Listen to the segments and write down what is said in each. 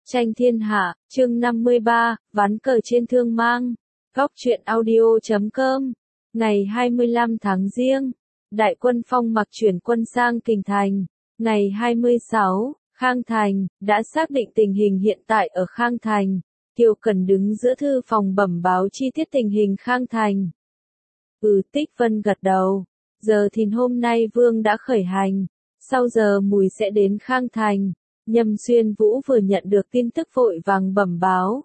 Tranh thiên hạ, chương 53, ván cờ trên thương mang. Góc truyện audio.com. Ngày 25 tháng Giêng, đại quân Phong Mặc chuyển quân sang Kình Thành. Ngày 26, Khang Thành, đã xác định tình hình hiện tại ở Khang Thành. Kiều Cần đứng giữa thư phòng bẩm báo chi tiết tình hình Khang Thành. Tích Vân gật đầu. Giờ thìn hôm nay Vương đã khởi hành. Sau giờ Mùi sẽ đến Khang Thành. Nhâm Xuyên Vũ vừa nhận được tin tức vội vàng bẩm báo.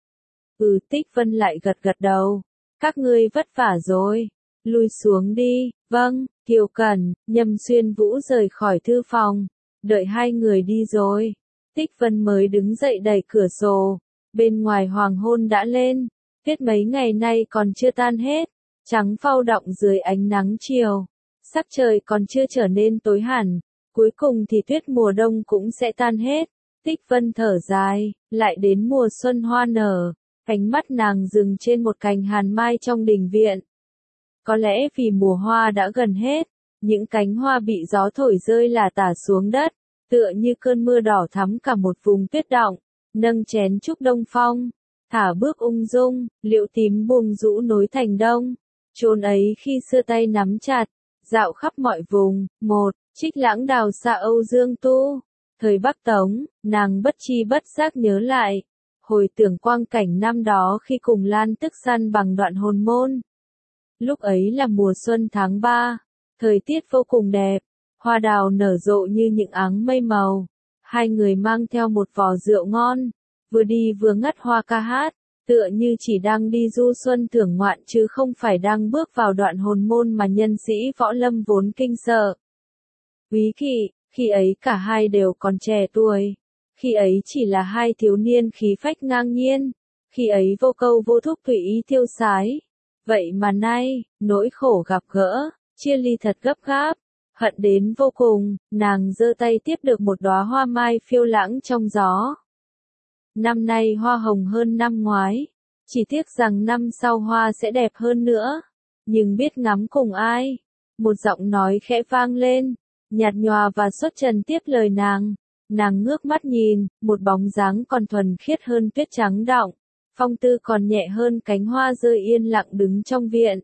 Tích Vân lại gật đầu. Các ngươi vất vả rồi. Lui xuống đi. Vâng, Kiều Cần, Nhâm Xuyên Vũ rời khỏi thư phòng. Đợi hai người đi rồi. Tích Vân mới đứng dậy đẩy cửa sổ. Bên ngoài hoàng hôn đã lên. Tuyết mấy ngày nay còn chưa tan hết. Trắng phau đọng dưới ánh nắng chiều. Sắc trời còn chưa trở nên tối hẳn. Cuối cùng thì tuyết mùa đông cũng sẽ tan hết. Tích Vân thở dài, lại đến mùa xuân hoa nở. Ánh mắt nàng dừng trên một cành hàn mai trong đình viện. Có lẽ vì mùa hoa đã gần hết, những cánh hoa bị gió thổi rơi lả tả xuống đất, tựa như cơn mưa đỏ thắm cả một vùng tuyết đọng. Nâng chén chúc đông phong, thả bước ung dung, liễu tím bùng rũ nối thành đông. Chốn ấy khi xưa tay nắm chặt, dạo khắp mọi vùng. Trích Lãng đào xa Âu Dương Tu. Thời Bắc Tống, nàng bất chi bất giác nhớ lại. Hồi tưởng quang cảnh năm đó khi cùng Lan Tức săn bằng Đoạn Hồn Môn. Lúc ấy là mùa xuân tháng 3. Thời tiết vô cùng đẹp. Hoa đào nở rộ như những áng mây màu. Hai người mang theo một vò rượu ngon. Vừa đi vừa ngắt hoa ca hát. Tựa như chỉ đang đi du xuân thưởng ngoạn chứ không phải đang bước vào Đoạn Hồn Môn mà nhân sĩ võ lâm vốn kinh sợ. Quý Kỵ, khi ấy cả hai đều còn trẻ tuổi. Khi ấy chỉ là hai thiếu niên khí phách ngang nhiên. Khi ấy vô câu vô thúc tùy ý tiêu sái. Vậy mà nay, nỗi khổ gặp gỡ, chia ly thật gấp gáp. Hận đến vô cùng, nàng giơ tay tiếp được một đóa hoa mai phiêu lãng trong gió. Năm nay hoa hồng hơn năm ngoái. Chỉ tiếc rằng năm sau hoa sẽ đẹp hơn nữa. Nhưng biết ngắm cùng ai? Một giọng nói khẽ vang lên. Nhạt nhòa và xuất trần tiếp lời nàng. Nàng ngước mắt nhìn, một bóng dáng còn thuần khiết hơn tuyết trắng đọng. Phong tư còn nhẹ hơn cánh hoa rơi yên lặng đứng trong viện.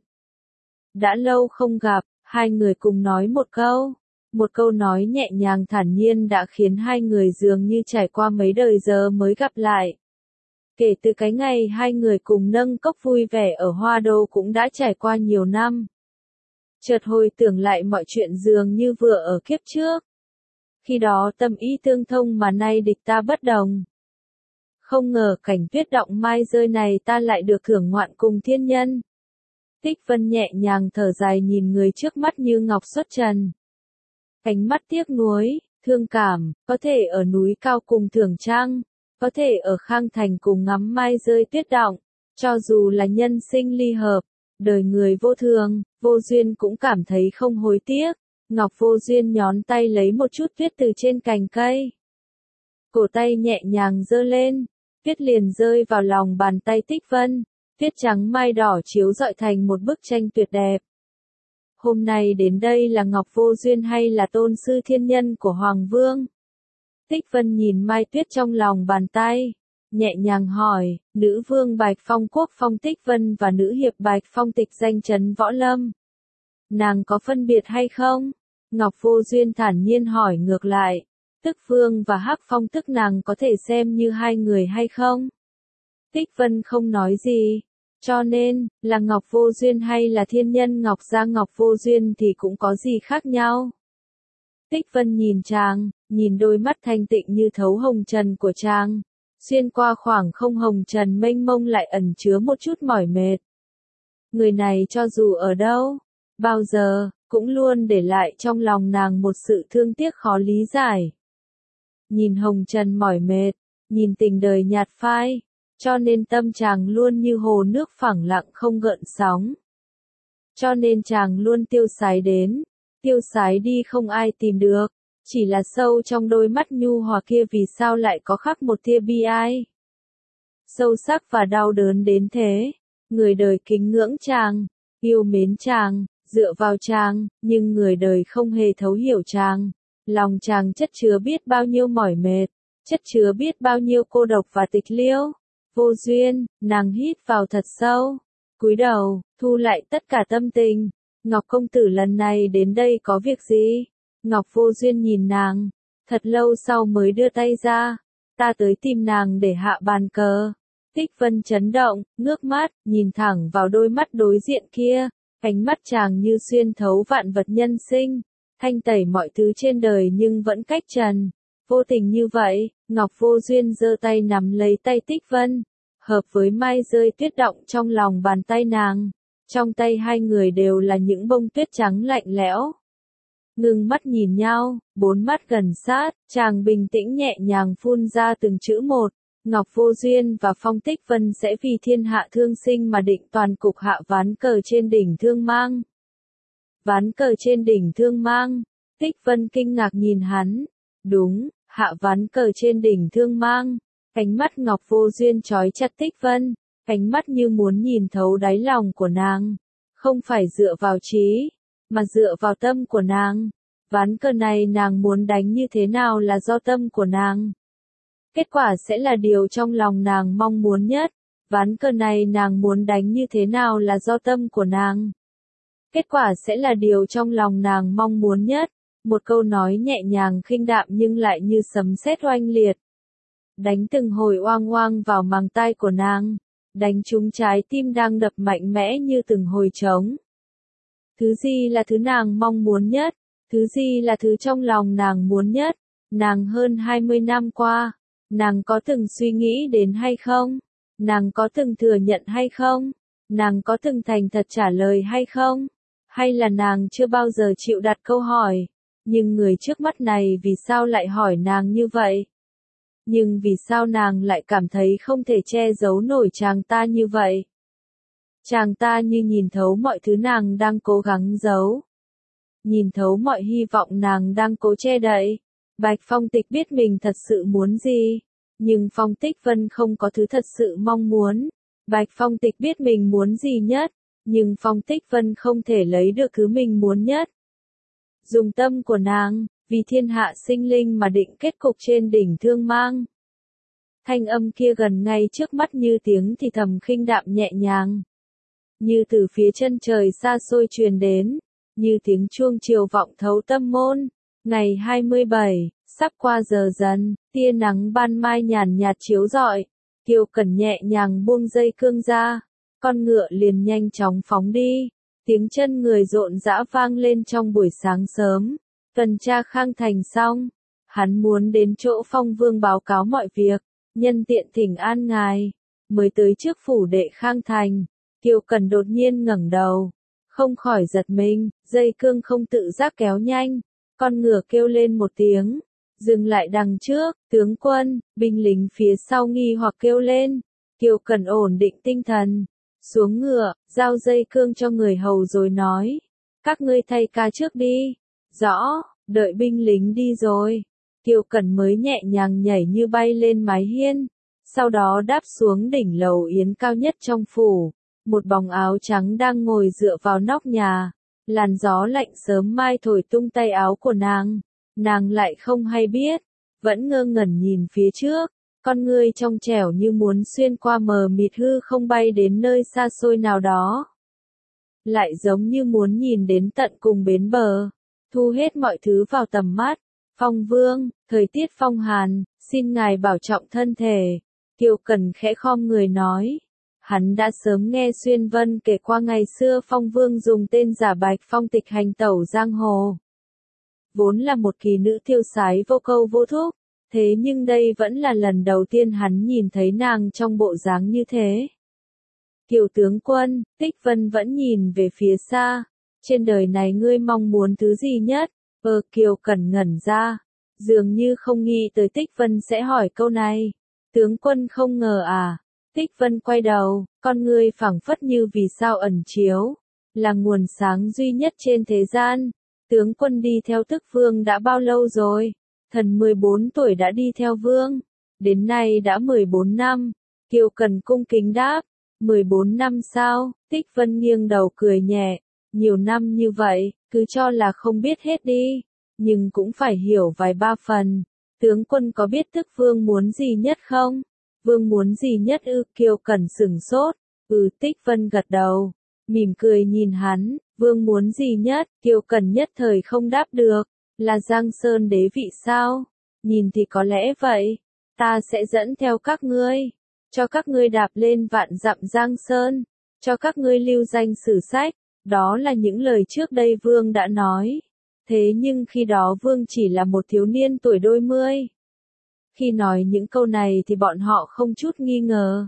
Đã lâu không gặp, hai người cùng nói một câu. Một câu nói nhẹ nhàng thản nhiên đã khiến hai người dường như trải qua mấy đời giờ mới gặp lại. Kể từ cái ngày hai người cùng nâng cốc vui vẻ ở Hoa Đô cũng đã trải qua nhiều năm. Chợt hồi tưởng lại mọi chuyện dường như vừa ở kiếp trước. Khi đó tâm ý tương thông mà nay địch ta bất đồng. Không ngờ cảnh tuyết động mai rơi này ta lại được thưởng ngoạn cùng thiên nhân. Tích Vân nhẹ nhàng thở dài nhìn người trước mắt như ngọc xuất trần. Ánh mắt tiếc nuối, thương cảm, có thể ở núi cao cùng thưởng trăng, có thể ở Khang Thành cùng ngắm mai rơi tuyết động, cho dù là nhân sinh ly hợp. Đời người vô thường, vô duyên cũng cảm thấy không hối tiếc. Ngọc Vô Duyên nhón tay lấy một chút tuyết từ trên cành cây. Cổ tay nhẹ nhàng giơ lên, tuyết liền rơi vào lòng bàn tay Tích Vân. Tuyết trắng mai đỏ chiếu rọi thành một bức tranh tuyệt đẹp. Hôm nay đến đây là Ngọc Vô Duyên hay là tôn sư thiên nhân của Hoàng Vương? Tích Vân nhìn mai tuyết trong lòng bàn tay. Nhẹ nhàng hỏi, nữ vương Bạch Phong Quốc Phong Tích Vân và nữ hiệp Bạch Phong Tịch danh chấn võ lâm. Nàng có phân biệt hay không? Ngọc Vô Duyên thản nhiên hỏi ngược lại. Tức vương và Hắc Phong tức nàng có thể xem như hai người hay không? Tích Vân không nói gì. Cho nên, là Ngọc Vô Duyên hay là thiên nhân Ngọc Gia Ngọc Vô Duyên thì cũng có gì khác nhau. Tích Vân nhìn chàng, nhìn đôi mắt thanh tịnh như thấu hồng trần của chàng. Xuyên qua khoảng không hồng trần mênh mông lại ẩn chứa một chút mỏi mệt. Người này cho dù ở đâu, bao giờ, cũng luôn để lại trong lòng nàng một sự thương tiếc khó lý giải. Nhìn hồng trần mỏi mệt, nhìn tình đời nhạt phai, cho nên tâm chàng luôn như hồ nước phẳng lặng không gợn sóng. Cho nên chàng luôn tiêu sái đến, tiêu sái đi không ai tìm được. Chỉ là sâu trong đôi mắt nhu hòa kia vì sao lại có khắc một tia bi ai. Sâu sắc và đau đớn đến thế. Người đời kính ngưỡng chàng, yêu mến chàng, dựa vào chàng, nhưng người đời không hề thấu hiểu chàng. Lòng chàng chất chứa biết bao nhiêu mỏi mệt. chất chứa biết bao nhiêu cô độc và tịch liêu. Vô duyên, nàng hít vào thật sâu, cúi đầu, thu lại tất cả tâm tình. Ngọc công tử lần này đến đây có việc gì? Ngọc Vô Duyên nhìn nàng, thật lâu sau mới đưa tay ra. Ta tới tìm nàng để hạ bàn cờ. Tích Vân chấn động, ngước mắt, nhìn thẳng vào đôi mắt đối diện kia. Ánh mắt chàng như xuyên thấu vạn vật nhân sinh, thanh tẩy mọi thứ trên đời nhưng vẫn cách trần. Vô tình như vậy, Ngọc Vô Duyên giơ tay nắm lấy tay Tích Vân, hợp với mai rơi tuyết động trong lòng bàn tay nàng. Trong tay hai người đều là những bông tuyết trắng lạnh lẽo. Ngưng mắt nhìn nhau, bốn mắt gần sát, chàng bình tĩnh nhẹ nhàng phun ra từng chữ một. Ngọc Vô Duyên và Phong Tích Vân sẽ vì thiên hạ thương sinh mà định toàn cục hạ ván cờ trên đỉnh Thương Mang. Ván cờ trên đỉnh Thương Mang. Tích Vân kinh ngạc nhìn hắn. Đúng, hạ ván cờ trên đỉnh Thương Mang. Ánh mắt Ngọc Vô Duyên trói chặt Tích Vân, ánh mắt như muốn nhìn thấu đáy lòng của nàng. Không phải dựa vào trí, mà dựa vào tâm của nàng. Ván cờ này nàng muốn đánh như thế nào là do tâm của nàng. Kết quả sẽ là điều trong lòng nàng mong muốn nhất. Ván cờ này nàng muốn đánh như thế nào là do tâm của nàng. Kết quả sẽ là điều trong lòng nàng mong muốn nhất. Một câu nói nhẹ nhàng khinh đạm nhưng lại như sấm sét oanh liệt. Đánh từng hồi oang oang vào màng tai của nàng. Đánh trúng trái tim đang đập mạnh mẽ như từng hồi trống. Thứ gì là thứ nàng mong muốn nhất? Thứ gì là thứ trong lòng nàng muốn nhất? Nàng hơn 20 năm qua, nàng có từng suy nghĩ đến hay không? Nàng có từng thừa nhận hay không? Nàng có từng thành thật trả lời hay không? Hay là nàng chưa bao giờ chịu đặt câu hỏi? Nhưng người trước mắt này vì sao lại hỏi nàng như vậy? Nhưng vì sao nàng lại cảm thấy không thể che giấu nổi chàng ta như vậy? Chàng ta như nhìn thấu mọi thứ nàng đang cố gắng giấu. Nhìn thấu mọi hy vọng nàng đang cố che đậy. Bạch Phong Tịch biết mình thật sự muốn gì. Nhưng Phong Tích Vân không có thứ thật sự mong muốn. Bạch Phong Tịch biết mình muốn gì nhất. Nhưng Phong Tích Vân không thể lấy được thứ mình muốn nhất. Dùng tâm của nàng, vì thiên hạ sinh linh mà định kết cục trên đỉnh Thương Mang. Thanh âm kia gần ngay trước mắt như tiếng thì thầm khinh đạm nhẹ nhàng. Như từ phía chân trời xa xôi truyền đến. Như tiếng chuông chiều vọng thấu tâm môn. Ngày 27, sắp qua giờ dần, tia nắng ban mai nhàn nhạt chiếu rọi. Kiều Cẩn nhẹ nhàng buông dây cương ra. Con ngựa liền nhanh chóng phóng đi. Tiếng chân người rộn rã vang lên trong buổi sáng sớm. Tuần tra Khang Thành xong. Hắn muốn đến chỗ Phong Vương báo cáo mọi việc. Nhân tiện thỉnh an ngài. Mới tới trước phủ đệ Khang Thành. Kiều Cẩn đột nhiên ngẩng đầu. Không khỏi giật mình, dây cương không tự giác kéo nhanh. Con ngựa kêu lên một tiếng. Dừng lại đằng trước, tướng quân, binh lính phía sau nghi hoặc kêu lên. Kiều Cẩn ổn định tinh thần. Xuống ngựa, giao dây cương cho người hầu rồi nói. Các ngươi thay ca trước đi. Rõ, đợi binh lính đi rồi. Kiều Cẩn mới nhẹ nhàng nhảy như bay lên mái hiên. Sau đó đáp xuống đỉnh lầu yến cao nhất trong phủ. Một bóng áo trắng đang ngồi dựa vào nóc nhà. Làn gió lạnh sớm mai thổi tung tay áo của nàng. Nàng lại không hay biết. Vẫn ngơ ngẩn nhìn phía trước. Con ngươi trong trẻo như muốn xuyên qua mờ mịt hư không bay đến nơi xa xôi nào đó. Lại giống như muốn nhìn đến tận cùng bến bờ. Thu hết mọi thứ vào tầm mắt. Phong Vương, thời tiết phong hàn, xin ngài bảo trọng thân thể. Kiều Cẩn khẽ khom người nói. Hắn đã sớm nghe Xuyên Vân kể qua ngày xưa Phong Vương dùng tên giả Bạch Phong Tịch hành tẩu giang hồ. Vốn là một kỳ nữ tiêu sái vô câu vô thúc, thế nhưng đây vẫn là lần đầu tiên hắn nhìn thấy nàng trong bộ dáng như thế. Kiều tướng quân, Tích Vân vẫn nhìn về phía xa. Trên đời này ngươi mong muốn thứ gì nhất? Kiều Cẩn ngẩn ra. Dường như không nghĩ tới Tích Vân sẽ hỏi câu này. Tướng quân không ngờ à? Tích Vân quay đầu, con ngươi phảng phất như vì sao ẩn chiếu. Là nguồn sáng duy nhất trên thế gian. Tướng quân đi theo Tức Vương đã bao lâu rồi? Thần 14 tuổi đã đi theo Vương. Đến nay đã 14 năm. Kiều Cẩn cung kính đáp. 14 năm sao? Tích Vân nghiêng đầu cười nhẹ. Nhiều năm như vậy, cứ cho là không biết hết đi. Nhưng cũng phải hiểu vài ba phần. Tướng quân có biết tức vương muốn gì nhất không? Vương muốn gì nhất ư? Kiều Cẩn sửng sốt. Tích Vân gật đầu, mỉm cười nhìn hắn. Vương muốn gì nhất? Kiều Cẩn nhất thời không đáp được. Là Giang Sơn đế vị sao? Nhìn thì có lẽ vậy. Ta sẽ dẫn theo các ngươi, cho các ngươi đạp lên vạn dặm Giang Sơn, cho các ngươi lưu danh sử sách. Đó là những lời trước đây Vương đã nói. Thế nhưng khi đó Vương chỉ là một thiếu niên tuổi đôi mươi. Khi nói những câu này thì bọn họ không chút nghi ngờ.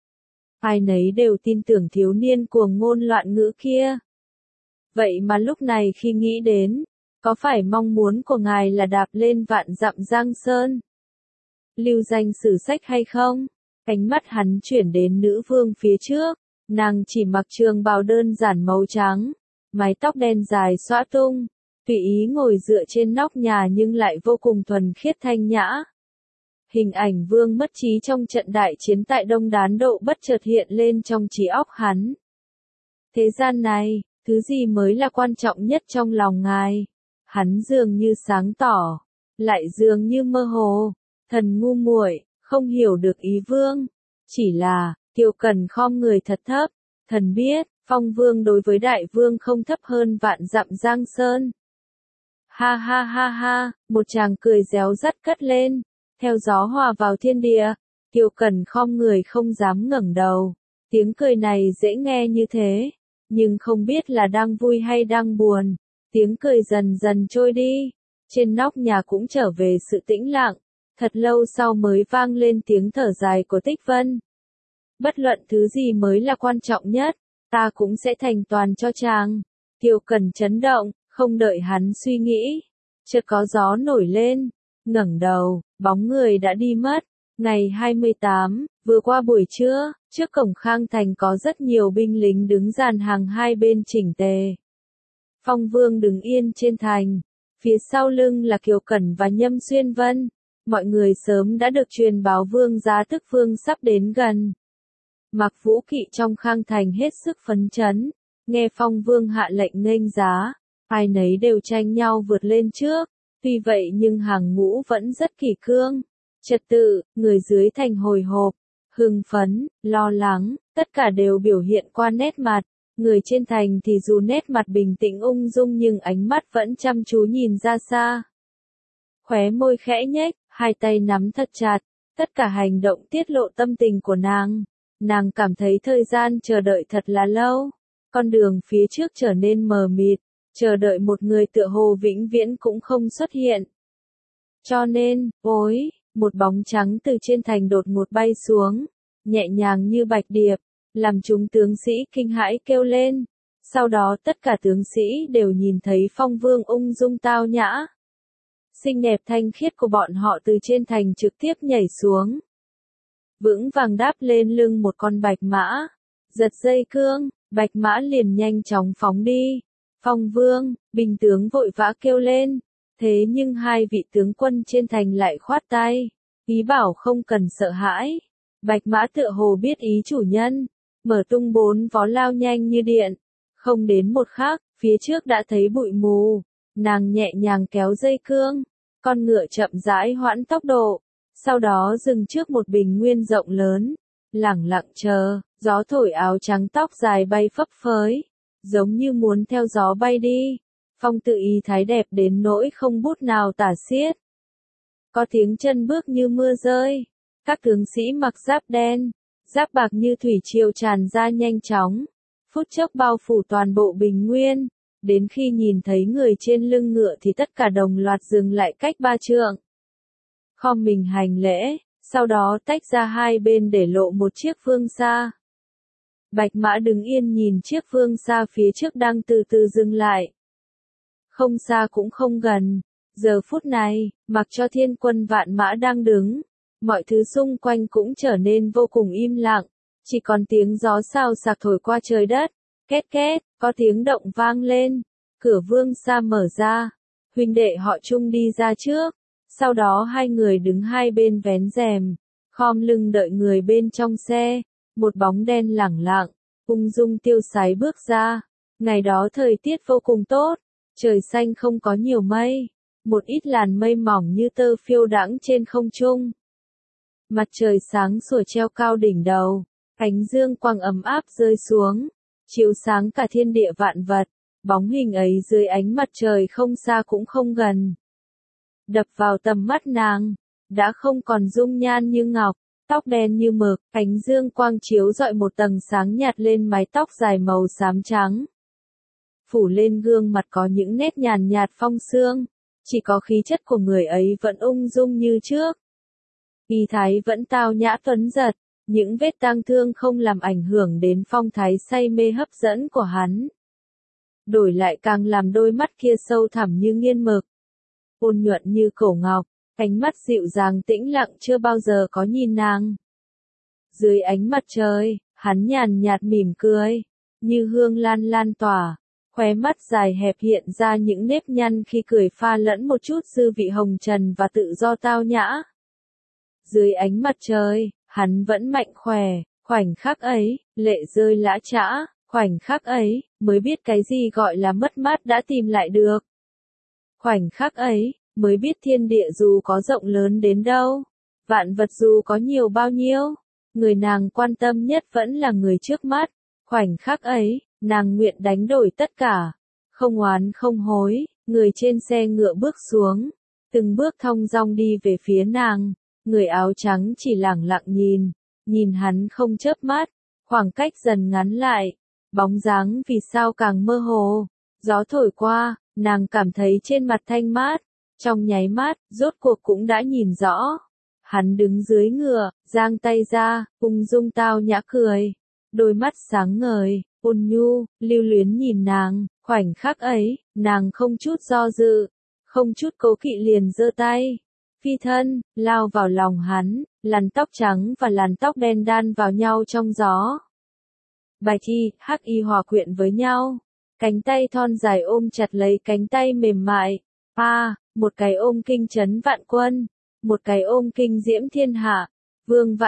Ai nấy đều tin tưởng thiếu niên cuồng ngôn loạn ngữ kia. Vậy mà lúc này khi nghĩ đến, có phải mong muốn của ngài là đạp lên vạn dặm Giang Sơn, lưu danh sử sách hay không? Ánh mắt hắn chuyển đến nữ vương phía trước, nàng chỉ mặc trường bào đơn giản màu trắng, mái tóc đen dài xõa tung, tùy ý ngồi dựa trên nóc nhà nhưng lại vô cùng thuần khiết thanh nhã. Hình ảnh vương mất trí trong trận đại chiến tại Đông Đán Độ bất chợt hiện lên trong trí óc hắn. Thế gian này, thứ gì mới là quan trọng nhất trong lòng ngài? Hắn dường như sáng tỏ, lại dường như mơ hồ, thần ngu muội, không hiểu được ý vương. Chỉ là, Kiều Cẩn khom người thật thấp, thần biết, phong vương đối với đại vương không thấp hơn vạn dặm Giang Sơn. Ha ha ha ha, một chàng cười réo rắt cất lên, theo gió hòa vào thiên địa. Kiều Cẩn khom người không dám ngẩng đầu. Tiếng cười này dễ nghe như thế, nhưng không biết là đang vui hay đang buồn. Tiếng cười dần dần trôi đi, trên nóc nhà cũng trở về sự tĩnh lặng, thật lâu sau mới vang lên tiếng thở dài của Tích Vân. Bất luận thứ gì mới là quan trọng nhất, ta cũng sẽ thành toàn cho chàng. Kiều Cẩn chấn động, không đợi hắn suy nghĩ, chợt có gió nổi lên, ngẩng đầu, bóng người đã đi mất. Ngày 28, vừa qua buổi trưa, trước cổng Khang Thành có rất nhiều binh lính đứng dàn hàng hai bên chỉnh tề. Phong Vương đứng yên trên thành, phía sau lưng là Kiều Cẩn và Nhâm Xuyên Vân. Mọi người sớm đã được truyền báo Vương gia tức Vương sắp đến gần. Mặc Vũ Kỵ trong Khang Thành hết sức phấn chấn, nghe Phong Vương hạ lệnh nghênh giá, ai nấy đều tranh nhau vượt lên trước. Tuy vậy nhưng hàng ngũ vẫn rất kỷ cương, trật tự, người dưới thành hồi hộp, hưng phấn, lo lắng, tất cả đều biểu hiện qua nét mặt. Người trên thành thì dù nét mặt bình tĩnh ung dung nhưng ánh mắt vẫn chăm chú nhìn ra xa. Khóe môi khẽ nhếch, hai tay nắm thật chặt, tất cả hành động tiết lộ tâm tình của nàng. Nàng cảm thấy thời gian chờ đợi thật là lâu, con đường phía trước trở nên mờ mịt, chờ đợi một người tựa hồ vĩnh viễn cũng không xuất hiện. Cho nên, một bóng trắng từ trên thành đột ngột bay xuống, nhẹ nhàng như bạch điệp, làm chúng tướng sĩ kinh hãi kêu lên. Sau đó tất cả tướng sĩ đều nhìn thấy Phong Vương ung dung tao nhã, xinh đẹp thanh khiết của bọn họ từ trên thành trực tiếp nhảy xuống, vững vàng đáp lên lưng một con bạch mã, giật dây cương, bạch mã liền nhanh chóng phóng đi. Phong Vương, binh tướng vội vã kêu lên, thế nhưng hai vị tướng quân trên thành lại khoát tay, ý bảo không cần sợ hãi. Bạch mã tựa hồ biết ý chủ nhân, mở tung bốn vó lao nhanh như điện, không đến một khắc, phía trước đã thấy bụi mù, nàng nhẹ nhàng kéo dây cương, con ngựa chậm rãi hoãn tốc độ, sau đó dừng trước một bình nguyên rộng lớn, lẳng lặng chờ, gió thổi áo trắng tóc dài bay phấp phới, giống như muốn theo gió bay đi. Phong tự ý thái đẹp đến nỗi không bút nào tả xiết. Có tiếng chân bước như mưa rơi, các tướng sĩ mặc giáp đen, giáp bạc như thủy triều tràn ra nhanh chóng, phút chốc bao phủ toàn bộ bình nguyên, đến khi nhìn thấy người trên lưng ngựa thì tất cả đồng loạt dừng lại cách 3 trượng. Khom mình hành lễ, sau đó tách ra hai bên để lộ một chiếc vương xa. Bạch mã đứng yên nhìn chiếc vương xa phía trước đang từ từ dừng lại. Không xa cũng không gần, giờ phút này, mặc cho thiên quân vạn mã đang đứng, mọi thứ xung quanh cũng trở nên vô cùng im lặng, chỉ còn tiếng gió xào xạc thổi qua trời đất, két két, có tiếng động vang lên, cửa vương xa mở ra, huynh đệ họ Trung đi ra trước, sau đó hai người đứng hai bên vén rèm, khom lưng đợi người bên trong xe, một bóng đen lẳng lặng, ung dung tiêu sái bước ra. Ngày đó thời tiết vô cùng tốt, trời xanh không có nhiều mây, một ít làn mây mỏng như tơ phiêu đãng trên không trung. Mặt trời sáng sủa treo cao đỉnh đầu, ánh dương quang ấm áp rơi xuống, chiếu sáng cả thiên địa vạn vật, bóng hình ấy dưới ánh mặt trời không xa cũng không gần. Đập vào tầm mắt nàng, đã không còn dung nhan như ngọc, tóc đen như mực, ánh dương quang chiếu rọi một tầng sáng nhạt lên mái tóc dài màu xám trắng. Phủ lên gương mặt có những nét nhàn nhạt phong sương, chỉ có khí chất của người ấy vẫn ung dung như trước. Y thái vẫn tao nhã tuấn giật, những vết tang thương không làm ảnh hưởng đến phong thái say mê hấp dẫn của hắn. Đổi lại càng làm đôi mắt kia sâu thẳm như nghiên mực, ôn nhuận như cổ ngọc, ánh mắt dịu dàng tĩnh lặng chưa bao giờ có nhìn nàng. Dưới ánh mặt trời, hắn nhàn nhạt mỉm cười, như hương lan lan tỏa, khóe mắt dài hẹp hiện ra những nếp nhăn khi cười pha lẫn một chút dư vị hồng trần và tự do tao nhã. Dưới ánh mặt trời, hắn vẫn mạnh khỏe, khoảnh khắc ấy, lệ rơi lã chã, khoảnh khắc ấy, mới biết cái gì gọi là mất mát đã tìm lại được. Khoảnh khắc ấy, mới biết thiên địa dù có rộng lớn đến đâu, vạn vật dù có nhiều bao nhiêu, người nàng quan tâm nhất vẫn là người trước mắt. Khoảnh khắc ấy, nàng nguyện đánh đổi tất cả, không oán không hối, người trên xe ngựa bước xuống, từng bước thong dong đi về phía nàng, người áo trắng chỉ lẳng lặng nhìn hắn không chớp mắt, khoảng cách dần ngắn lại, bóng dáng vì sao càng mơ hồ, gió thổi qua, nàng cảm thấy trên mặt thanh mát, trong nháy mắt, rốt cuộc cũng đã nhìn rõ. Hắn đứng dưới ngựa, giang tay ra, ung dung tao nhã cười, đôi mắt sáng ngời, ôn nhu, lưu luyến nhìn nàng, khoảnh khắc ấy, nàng không chút do dự, không chút cố kỵ liền giơ tay, phi thân, lao vào lòng hắn, làn tóc trắng và làn tóc đen đan vào nhau trong gió. Bạch y, hắc y hòa quyện với nhau, cánh tay thon dài ôm chặt lấy cánh tay mềm mại, một cái ôm kinh trấn vạn quân, một cái ôm kinh diễm thiên hạ, vương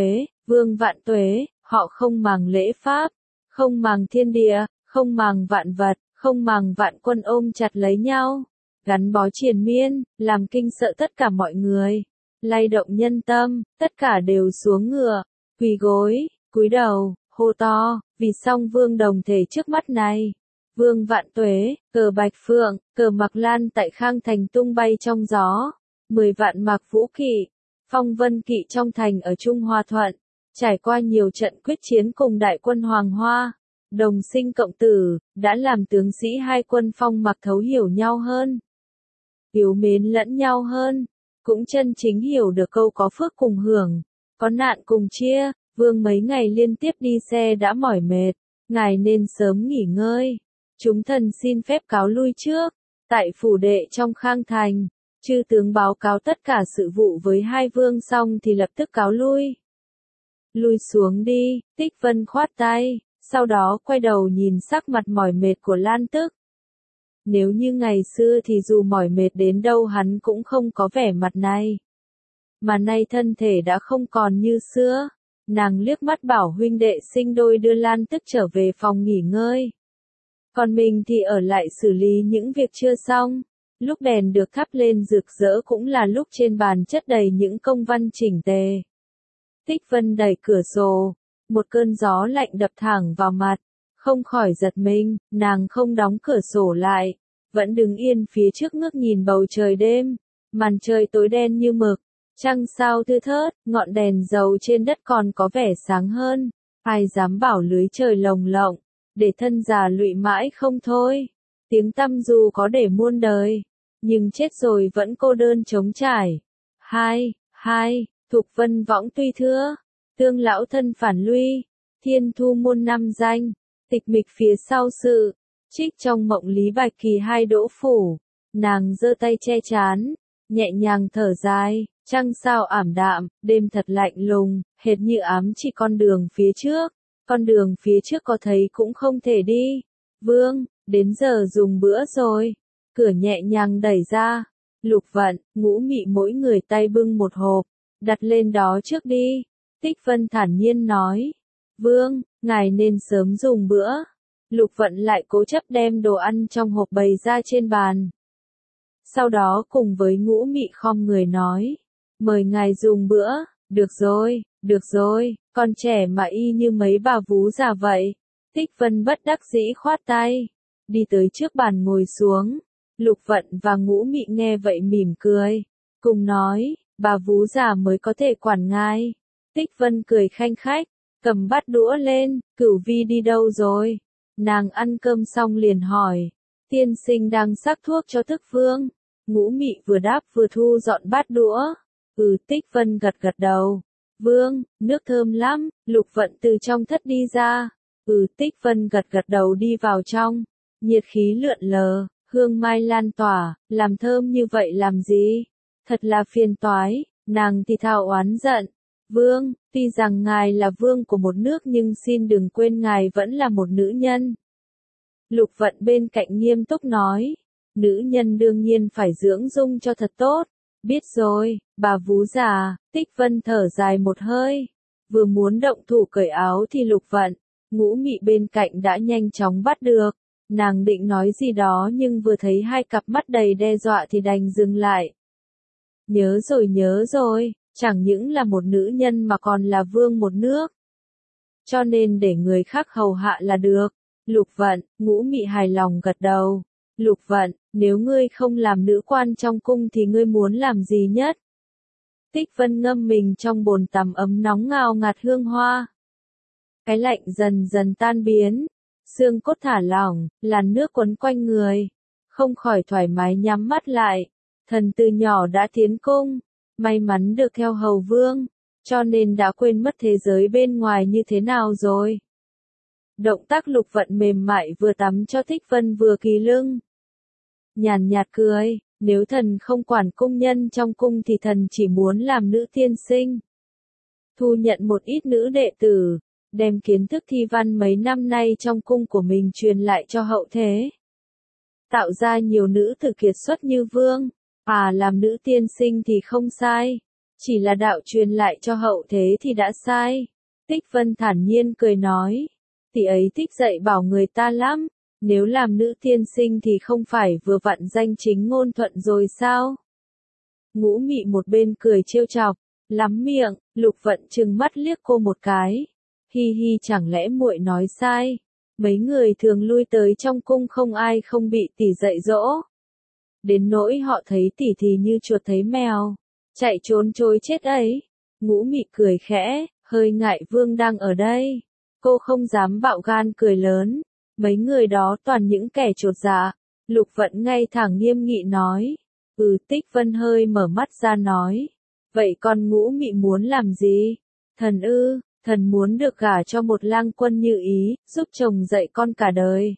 vạn tuế, họ không màng lễ pháp, không màng thiên địa, không màng vạn vật, không màng vạn quân ôm chặt lấy nhau, gắn bó triền miên, làm kinh sợ tất cả mọi người, lay động nhân tâm, tất cả đều xuống ngựa, quỳ gối, cúi đầu, hô to, vì song vương đồng thể trước mắt này. Vương vạn tuế, cờ bạch phượng, cờ mặc lan tại Khang Thành tung bay trong gió, 10 vạn mạc vũ kỵ, phong vân kỵ trong thành ở Trung Hoa Thuận, trải qua nhiều trận quyết chiến cùng đại quân Hoàng Hoa, đồng sinh cộng tử, đã làm tướng sĩ hai quân phong mặc thấu hiểu nhau hơn, yêu mến lẫn nhau hơn, cũng chân chính hiểu được câu có phước cùng hưởng, có nạn cùng chia. Vương mấy ngày liên tiếp đi xe đã mỏi mệt, ngài nên sớm nghỉ ngơi. Chúng thần xin phép cáo lui trước. Tại phủ đệ trong Khang Thành, chư tướng báo cáo tất cả sự vụ với hai vương xong thì lập tức cáo lui. Lui xuống đi, Tích Vân khoát tay, sau đó quay đầu nhìn sắc mặt mỏi mệt của Lan Tức. Nếu như ngày xưa thì dù mỏi mệt đến đâu hắn cũng không có vẻ mặt này. Mà nay thân thể đã không còn như xưa. Nàng liếc mắt bảo huynh đệ sinh đôi đưa Lan Tức trở về phòng nghỉ ngơi. Còn mình thì ở lại xử lý những việc chưa xong. Lúc đèn được thắp lên rực rỡ cũng là lúc trên bàn chất đầy những công văn chỉnh tề. Tích Vân đẩy cửa sổ, một cơn gió lạnh đập thẳng vào mặt, không khỏi giật mình, nàng không đóng cửa sổ lại, vẫn đứng yên phía trước ngước nhìn bầu trời đêm, màn trời tối đen như mực. Trăng sao thưa thớt, ngọn đèn dầu trên đất còn có vẻ sáng hơn, ai dám bảo lưới trời lồng lộng, để thân già lụy mãi không thôi. Tiếng tăm dù có để muôn đời, nhưng chết rồi vẫn cô đơn trống trải. Thục Vân võng tuy thưa, tương lão thân phản luy, thiên thu muôn năm danh, tịch mịch phía sau sự, trích trong mộng Lý Bạch Kỳ hai đỗ phủ, nàng giơ tay che chán, nhẹ nhàng thở dài. Trăng sao ảm đạm, đêm thật lạnh lùng, hệt như ám chỉ con đường phía trước có thấy cũng không thể đi. Vương, đến giờ dùng bữa rồi. Cửa nhẹ nhàng đẩy ra. Lục Vận, Ngũ Mị mỗi người tay bưng một hộp, đặt lên đó trước đi. Tích Vân thản nhiên nói. Vương, ngài nên sớm dùng bữa. Lục Vận lại cố chấp đem đồ ăn trong hộp bày ra trên bàn. Sau đó cùng với Ngũ Mị khom người nói, mời ngài dùng bữa. Được rồi, con trẻ mà y như mấy bà vú già vậy. Tích Vân bất đắc dĩ khoát tay, đi tới trước bàn ngồi xuống. Lục Vận và Ngũ Mị nghe vậy mỉm cười, cùng nói, bà vú già mới có thể quản ngài. Tích Vân cười khanh khách, cầm bát đũa lên, Cửu Vi đi đâu rồi? Nàng ăn cơm xong liền hỏi, tiên sinh đang sắc thuốc cho Thức Vương. Ngũ Mị vừa đáp vừa thu dọn bát đũa. Tích Vân gật gật đầu. Vương, nước thơm lắm. Lục Vận từ trong thất đi ra. Tích Vân gật gật đầu đi vào trong. Nhiệt khí lượn lờ, hương mai lan tỏa, làm thơm như vậy làm gì? Thật là phiền toái. Nàng thì thào oán giận. Vương, tuy rằng ngài là vương của một nước nhưng xin đừng quên ngài vẫn là một nữ nhân. Lục Vận bên cạnh nghiêm túc nói. Nữ nhân đương nhiên phải dưỡng dung cho thật tốt. Biết rồi, bà vú già. Tích Vân thở dài một hơi. Vừa muốn động thủ cởi áo thì Lục Vận, Ngũ Mị bên cạnh đã nhanh chóng bắt được. Nàng định nói gì đó nhưng vừa thấy hai cặp mắt đầy đe dọa thì đành dừng lại. Nhớ rồi, chẳng những là một nữ nhân mà còn là vương một nước. Cho nên để người khác hầu hạ là được. Lục Vận, Ngũ Mị hài lòng gật đầu. Lục Vận, nếu ngươi không làm nữ quan trong cung thì ngươi muốn làm gì nhất? Tích Vân ngâm mình trong bồn tắm ấm nóng ngào ngạt hương hoa. Cái lạnh dần dần tan biến, xương cốt thả lỏng, làn nước quấn quanh người. Không khỏi thoải mái nhắm mắt lại. Thần từ nhỏ đã tiến cung, may mắn được theo hầu vương, cho nên đã quên mất thế giới bên ngoài như thế nào rồi. Động tác Lục Vận mềm mại vừa tắm cho Tích Vân vừa kỳ lưng. Nhàn nhạt cười, nếu thần không quản cung nhân trong cung thì thần chỉ muốn làm nữ tiên sinh. Thu nhận một ít nữ đệ tử, đem kiến thức thi văn mấy năm nay trong cung của mình truyền lại cho hậu thế. Tạo ra nhiều nữ tử kiệt xuất như vương, làm nữ tiên sinh thì không sai. Chỉ là đạo truyền lại cho hậu thế thì đã sai. Tích Vân thản nhiên cười nói, tỷ ấy thích dạy bảo người ta lắm. Nếu làm nữ tiên sinh thì không phải vừa vặn danh chính ngôn thuận rồi sao? Ngũ Mị một bên cười trêu chọc, lắm miệng. Lục Vận trừng mắt liếc cô một cái. Hi hi, chẳng lẽ muội nói sai? Mấy người thường lui tới trong cung không ai không bị tỷ dạy dỗ. Đến nỗi họ thấy tỷ thì như chuột thấy mèo, chạy trốn trối chết ấy. Ngũ Mị cười khẽ, hơi ngại vương đang ở đây. Cô không dám bạo gan cười lớn. Mấy người đó toàn những kẻ chột dạ. Lục Vận ngay thẳng nghiêm nghị nói. Tích Vân hơi mở mắt ra nói. Vậy con Ngũ Mị muốn làm gì? Thần ư, thần muốn được gả cho một lang quân như ý, giúp chồng dạy con cả đời.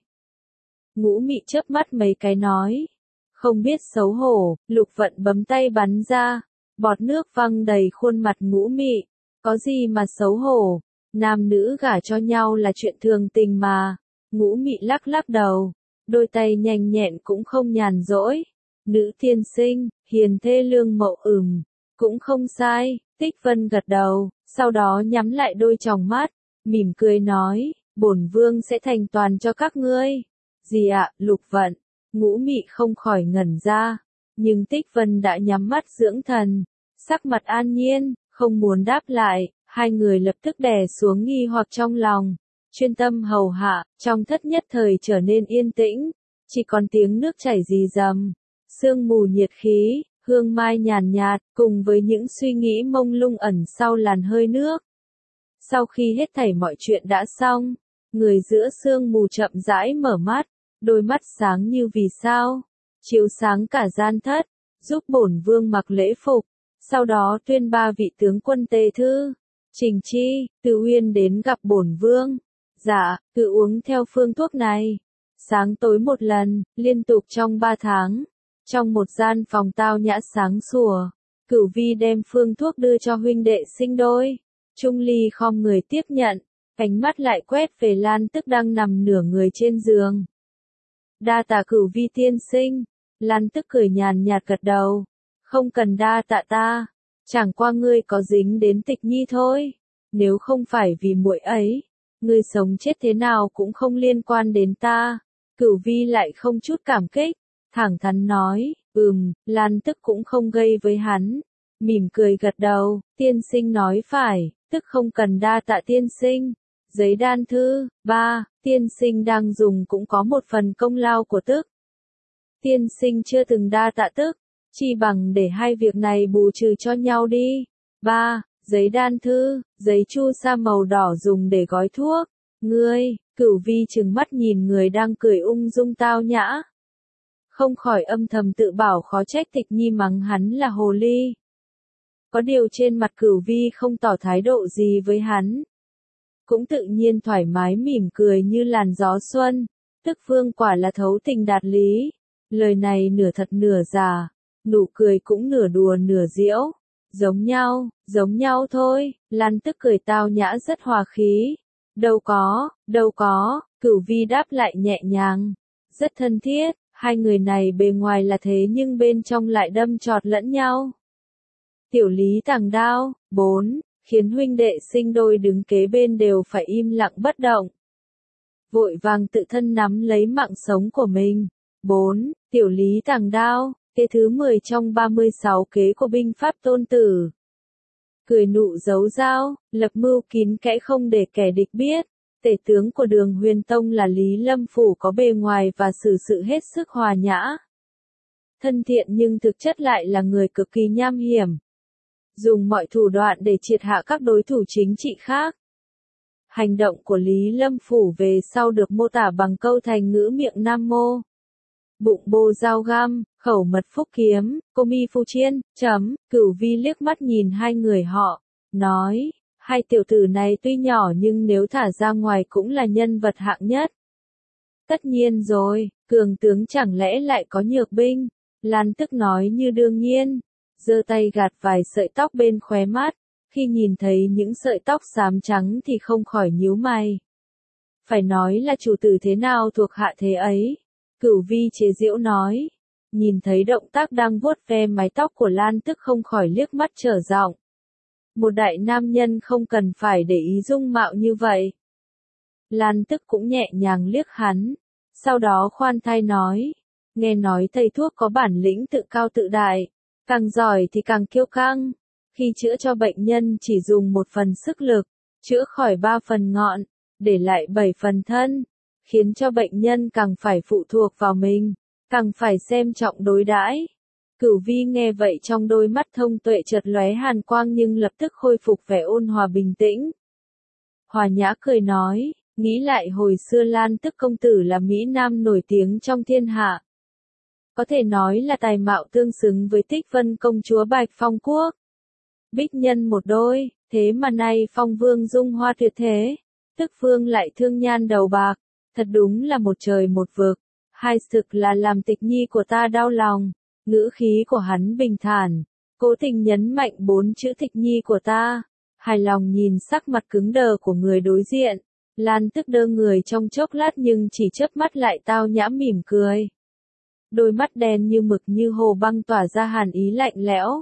Ngũ Mị chớp mắt mấy cái nói. Không biết xấu hổ. Lục Vận bấm tay bắn ra. Bọt nước văng đầy khuôn mặt Ngũ Mị. Có gì mà xấu hổ? Nam nữ gả cho nhau là chuyện thường tình mà. Ngũ Mị lắc lắc đầu, đôi tay nhanh nhẹn cũng không nhàn rỗi. Nữ tiên sinh, hiền thê lương mậu, cũng không sai. Tích Vân gật đầu, sau đó nhắm lại đôi tròng mắt, mỉm cười nói, bổn vương sẽ thành toàn cho các ngươi. Gì ạ? Lục Vận, Ngũ Mị không khỏi ngẩn ra, nhưng Tích Vân đã nhắm mắt dưỡng thần, sắc mặt an nhiên, không muốn đáp lại. Hai người lập tức đè xuống nghi hoặc trong lòng, chuyên tâm hầu hạ. Trong thất nhất thời trở nên yên tĩnh, chỉ còn tiếng nước chảy rì rầm, sương mù nhiệt khí, hương mai nhàn nhạt, cùng với những suy nghĩ mông lung ẩn sau làn hơi nước. Sau khi hết thảy mọi chuyện đã xong, người giữa sương mù chậm rãi mở mắt, đôi mắt sáng như vì sao, chiếu sáng cả gian thất, giúp bổn vương mặc lễ phục, sau đó tuyên 3 vị tướng quân Tề Thư, Trình Chi, Từ Uyên đến gặp bổn vương. Dạ, cứ uống theo phương thuốc này. Sáng tối một lần, liên tục trong 3 tháng. Trong một gian phòng tao nhã sáng sủa, Cửu Vi đem phương thuốc đưa cho huynh đệ sinh đôi. Trung Ly khom người tiếp nhận, ánh mắt lại quét về Lan Tức đang nằm nửa người trên giường. Đa tạ Cửu Vi tiên sinh. Lan Tức cười nhàn nhạt gật đầu. Không cần đa tạ ta, chẳng qua ngươi có dính đến Tịch Nhi thôi. Nếu không phải vì muội ấy, ngươi sống chết thế nào cũng không liên quan đến ta. Cửu Vi lại không chút cảm kích, thẳng thắn nói, Lan Tức cũng không gây với hắn. Mỉm cười gật đầu, tiên sinh nói phải, tức không cần đa tạ tiên sinh. Giấy đan thư, tiên sinh đang dùng cũng có một phần công lao của tức. Tiên sinh chưa từng đa tạ tức, chi bằng để hai việc này bù trừ cho nhau đi. Giấy đan thư, giấy chu sa màu đỏ dùng để gói thuốc. Ngươi, Cửu Vi trừng mắt nhìn người đang cười ung dung tao nhã. Không khỏi âm thầm tự bảo khó trách Tịch Nhi mắng hắn là hồ ly. Có điều trên mặt Cửu Vi không tỏ thái độ gì với hắn. Cũng tự nhiên thoải mái mỉm cười như làn gió xuân. Tức Vương quả là thấu tình đạt lý. Lời này nửa thật nửa giả, nụ cười cũng nửa đùa nửa giễu. Giống nhau thôi, Lan Tức cười tao nhã rất hòa khí. Đâu có, Cửu Vi đáp lại nhẹ nhàng. Rất thân thiết, hai người này bề ngoài là thế nhưng bên trong lại đâm chọt lẫn nhau. Tiểu Lý Tàng Đao, 4, khiến huynh đệ sinh đôi đứng kế bên đều phải im lặng bất động. Vội vàng tự thân nắm lấy mạng sống của mình. 4. Tiểu Lý Tàng Đao, kế thứ 10 trong 36 kế của binh pháp Tôn Tử. Cười nụ giấu dao, lập mưu kín kẽ không để kẻ địch biết. Tể tướng của Đường Huyền Tông là Lý Lâm Phủ có bề ngoài và xử sự hết sức hòa nhã. Thân thiện nhưng thực chất lại là người cực kỳ nham hiểm. Dùng mọi thủ đoạn để triệt hạ các đối thủ chính trị khác. Hành động của Lý Lâm Phủ về sau được mô tả bằng câu thành ngữ miệng Nam Mô. Bụng bô dao găm, khẩu mật phúc kiếm, cô mi phu chiên, Cửu Vi liếc mắt nhìn hai người họ, nói, hai tiểu tử này tuy nhỏ nhưng nếu thả ra ngoài cũng là nhân vật hạng nhất. Tất nhiên rồi, cường tướng chẳng lẽ lại có nhược binh, Lan Tức nói như đương nhiên, giơ tay gạt vài sợi tóc bên khóe mắt, khi nhìn thấy những sợi tóc xám trắng thì không khỏi nhíu mày. Phải nói là chủ tử thế nào thuộc hạ thế ấy. Cửu Vi chế giễu nói, nhìn thấy động tác đang vuốt ve mái tóc của Lan Tức không khỏi liếc mắt trở giọng. Một đại nam nhân không cần phải để ý dung mạo như vậy. Lan Tức cũng nhẹ nhàng liếc hắn, sau đó khoan thai nói, nghe nói thầy thuốc có bản lĩnh tự cao tự đại, càng giỏi thì càng kiêu căng, khi chữa cho bệnh nhân chỉ dùng 1 phần sức lực, chữa khỏi 3 phần ngọn, để lại 7 phần thân. Khiến cho bệnh nhân càng phải phụ thuộc vào mình, càng phải xem trọng đối đãi. Cửu Vi nghe vậy trong đôi mắt thông tuệ chợt lóe hàn quang nhưng lập tức khôi phục vẻ ôn hòa bình tĩnh. Hòa nhã cười nói, nghĩ lại hồi xưa Lan Tức công tử là Mỹ Nam nổi tiếng trong thiên hạ. Có thể nói là tài mạo tương xứng với Tích Vân công chúa Bạch Phong Quốc. Bích nhân một đôi, thế mà nay Phong Vương dung hoa tuyệt thế, Tức Vương lại thương nhan đầu bạc. Thật đúng là một trời một vực, hai thực là làm Tịch Nhi của ta đau lòng. Ngữ khí của hắn bình thản, cố tình nhấn mạnh 4 chữ Tịch Nhi của ta. Hài lòng nhìn sắc mặt cứng đờ của người đối diện, Lan Tức đơ người trong chốc lát nhưng chỉ chớp mắt lại tao nhã mỉm cười. Đôi mắt đen như mực như hồ băng tỏa ra hàn ý lạnh lẽo.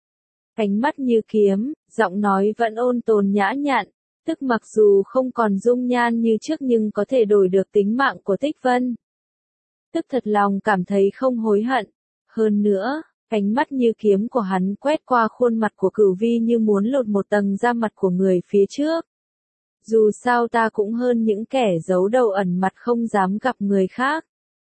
Cánh mắt như kiếm, giọng nói vẫn ôn tồn nhã nhặn. Tức mặc dù không còn dung nhan như trước nhưng có thể đổi được tính mạng của Tích Vân. Tức thật lòng cảm thấy không hối hận. Hơn nữa, cánh mắt như kiếm của hắn quét qua khuôn mặt của Cửu Vi như muốn lột một tầng da mặt của người phía trước. Dù sao ta cũng hơn những kẻ giấu đầu ẩn mặt không dám gặp người khác.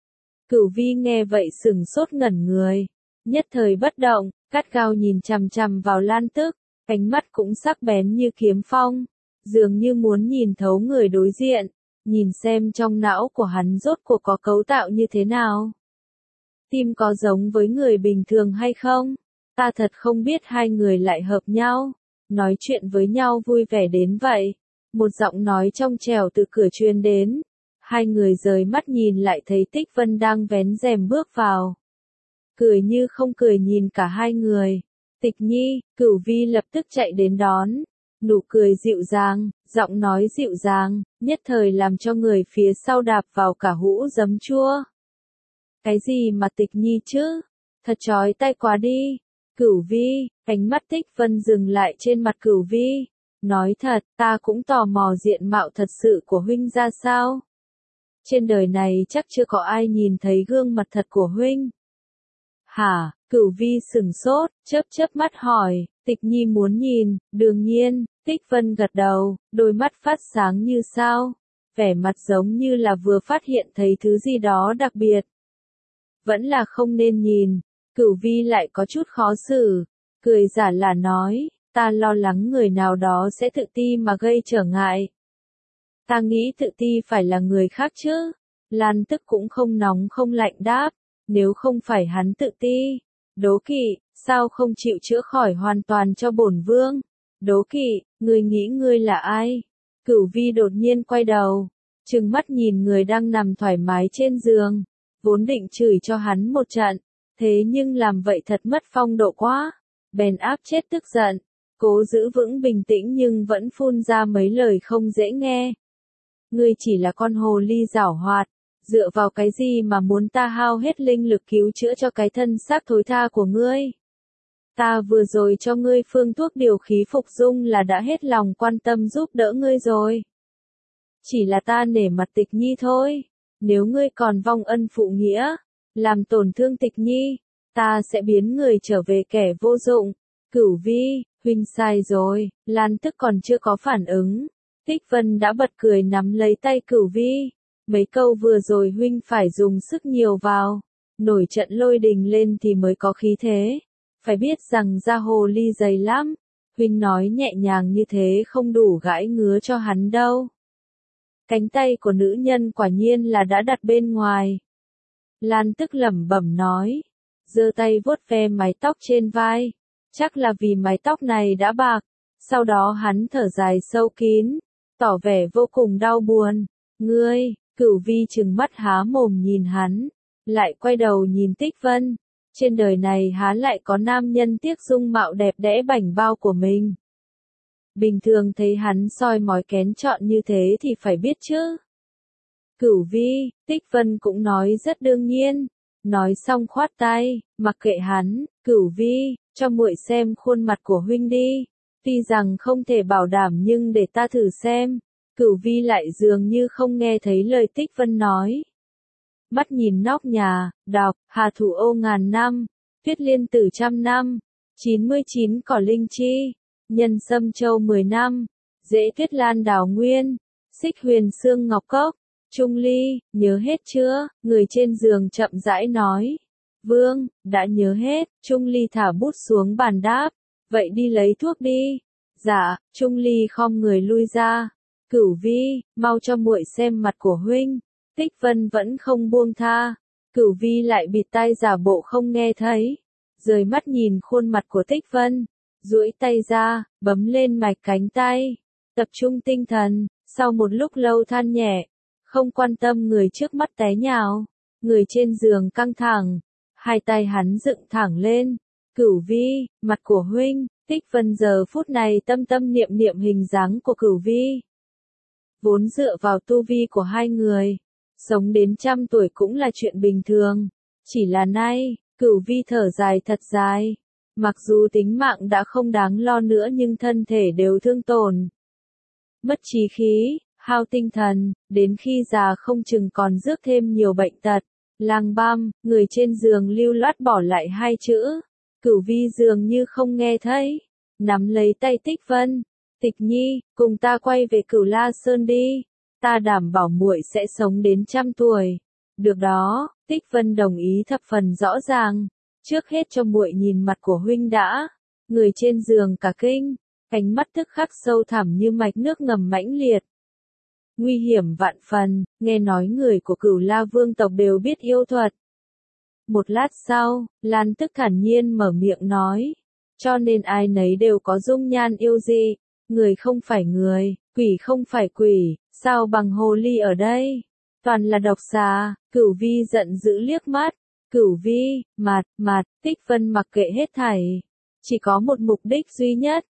Cửu Vi nghe vậy sửng sốt ngẩn người. Nhất thời bất động, gắt gao nhìn chằm chằm vào Lan Tức, cánh mắt cũng sắc bén như kiếm phong. Dường như muốn nhìn thấu người đối diện, nhìn xem trong não của hắn rốt cuộc có cấu tạo như thế nào. Tim có giống với người bình thường hay không? Ta thật không biết hai người lại hợp nhau, nói chuyện với nhau vui vẻ đến vậy. Một giọng nói trong trẻo từ cửa truyền đến. Hai người rời mắt nhìn lại thấy Tích Vân đang vén rèm bước vào. Cười như không cười nhìn cả hai người. Tịch Nhi, Cửu Vi lập tức chạy đến đón. Nụ cười dịu dàng, giọng nói dịu dàng, nhất thời làm cho người phía sau đạp vào cả hũ giấm chua. Cái gì mà Tịch Nhi chứ? Thật chói tai quá đi. Cửu Vi, ánh mắt Tích Vân dừng lại trên mặt Cửu Vi. Nói thật, ta cũng tò mò diện mạo thật sự của huynh ra sao. Trên đời này chắc chưa có ai nhìn thấy gương mặt thật của huynh. Hả, Cửu Vi sửng sốt, chớp mắt hỏi, Tịch Nhi muốn nhìn, đương nhiên, Tích Vân gật đầu, đôi mắt phát sáng như sao, vẻ mặt giống như là vừa phát hiện thấy thứ gì đó đặc biệt. Vẫn là không nên nhìn, Cửu Vi lại có chút khó xử, cười giả là nói, ta lo lắng người nào đó sẽ tự ti mà gây trở ngại. Ta nghĩ tự ti phải là người khác chứ. Lan Tức cũng không nóng không lạnh đáp, nếu không phải hắn tự ti. Đố Kỵ, sao không chịu chữa khỏi hoàn toàn cho bổn vương? Đố Kỵ, ngươi nghĩ ngươi là ai? Cửu Vi đột nhiên quay đầu, trừng mắt nhìn người đang nằm thoải mái trên giường, vốn định chửi cho hắn một trận, thế nhưng làm vậy thật mất phong độ quá, bèn áp chết tức giận, cố giữ vững bình tĩnh nhưng vẫn phun ra mấy lời không dễ nghe. Ngươi chỉ là con hồ ly giảo hoạt, dựa vào cái gì mà muốn ta hao hết linh lực cứu chữa cho cái thân xác thối tha của ngươi? Ta vừa rồi cho ngươi phương thuốc điều khí phục dung là đã hết lòng quan tâm giúp đỡ ngươi rồi. Chỉ là ta nể mặt Tịch Nhi thôi, nếu ngươi còn vong ân phụ nghĩa, làm tổn thương Tịch Nhi, ta sẽ biến người trở về kẻ vô dụng. Cửu Vi, huynh sai rồi. Lan Tức còn chưa có phản ứng, Tích Vân đã bật cười nắm lấy tay Cửu Vi. Mấy câu vừa rồi huynh phải dùng sức nhiều vào, nổi trận lôi đình lên thì mới có khí thế. Phải biết rằng da hồ ly dày lắm, huynh nói nhẹ nhàng như thế không đủ gãi ngứa cho hắn đâu. Cánh tay của nữ nhân quả nhiên là đã đặt bên ngoài. Lan Tức lẩm bẩm nói, giơ tay vuốt ve mái tóc trên vai, chắc là vì mái tóc này đã bạc. Sau đó hắn thở dài sâu kín, tỏ vẻ vô cùng đau buồn. Ngươi, Cửu Vi trừng mắt há mồm nhìn hắn, lại quay đầu nhìn Tích Vân. Trên đời này há lại có nam nhân tiếc dung mạo đẹp đẽ bảnh bao của mình. Bình thường thấy hắn soi mói kén chọn như thế thì phải biết chứ. Cửu Vi, Tích Vân cũng nói rất đương nhiên. Nói xong khoát tay, mặc kệ hắn, Cửu Vi, cho muội xem khuôn mặt của huynh đi. Tuy rằng không thể bảo đảm nhưng để ta thử xem. Cửu Vi lại dường như không nghe thấy lời Tích Vân nói. Mắt nhìn nóc nhà, đọc, Hà Thủ Ô ngàn năm, Tuyết Liên Tử trăm năm, 99 cỏ linh chi, Nhân Sâm Châu 10 năm, Dễ Tuyết Lan Đào Nguyên, Xích Huyền Xương Ngọc Cốc, Trung Ly, nhớ hết chưa? Người trên giường chậm rãi nói. Vương, đã nhớ hết. Trung Ly thả bút xuống bàn đáp. Vậy đi lấy thuốc đi. Dạ, Trung Ly khom người lui ra. Cửu Vi, mau cho muội xem mặt của huynh. Tích Vân vẫn không buông tha. Cửu Vi lại bịt tai giả bộ không nghe thấy. Rời mắt nhìn khuôn mặt của Tích Vân. Duỗi tay ra, bấm lên mạch cánh tay. Tập trung tinh thần, sau một lúc lâu than nhẹ. Không quan tâm người trước mắt té nhào. Người trên giường căng thẳng. Hai tay hắn dựng thẳng lên. Cửu Vi, mặt của huynh. Tích Vân giờ phút này tâm tâm niệm niệm hình dáng của Cửu Vi. Vốn dựa vào tu vi của hai người, sống đến 100 tuổi cũng là chuyện bình thường. Chỉ là nay, Cửu Vi thở dài thật dài. Mặc dù tính mạng đã không đáng lo nữa nhưng thân thể đều thương tổn. Mất trí khí, hao tinh thần, đến khi già không chừng còn rước thêm nhiều bệnh tật. Lang băm, người trên giường lưu loát bỏ lại hai chữ. Cửu Vi dường như không nghe thấy. Nắm lấy tay Tích Vân. Tịch Nhi, cùng ta quay về Cửu La Sơn đi. Ta đảm bảo muội sẽ sống đến 100 tuổi. Được đó, Tích Vân đồng ý thập phần rõ ràng. Trước hết cho muội nhìn mặt của huynh đã. Người trên giường cả kinh, ánh mắt tức khắc sâu thẳm như mạch nước ngầm mãnh liệt. Nguy hiểm vạn phần, nghe nói người của Cửu La Vương tộc đều biết yêu thuật. Một lát sau, Lan Tức thản nhiên mở miệng nói. Cho nên ai nấy đều có dung nhan yêu dị. Người không phải người, quỷ không phải quỷ, sao bằng hồ ly ở đây? Toàn là độc xà. Cửu Vi giận dữ liếc mắt. Cửu Vi, mặt, Tích Vân mặc kệ hết thảy. Chỉ có một mục đích duy nhất.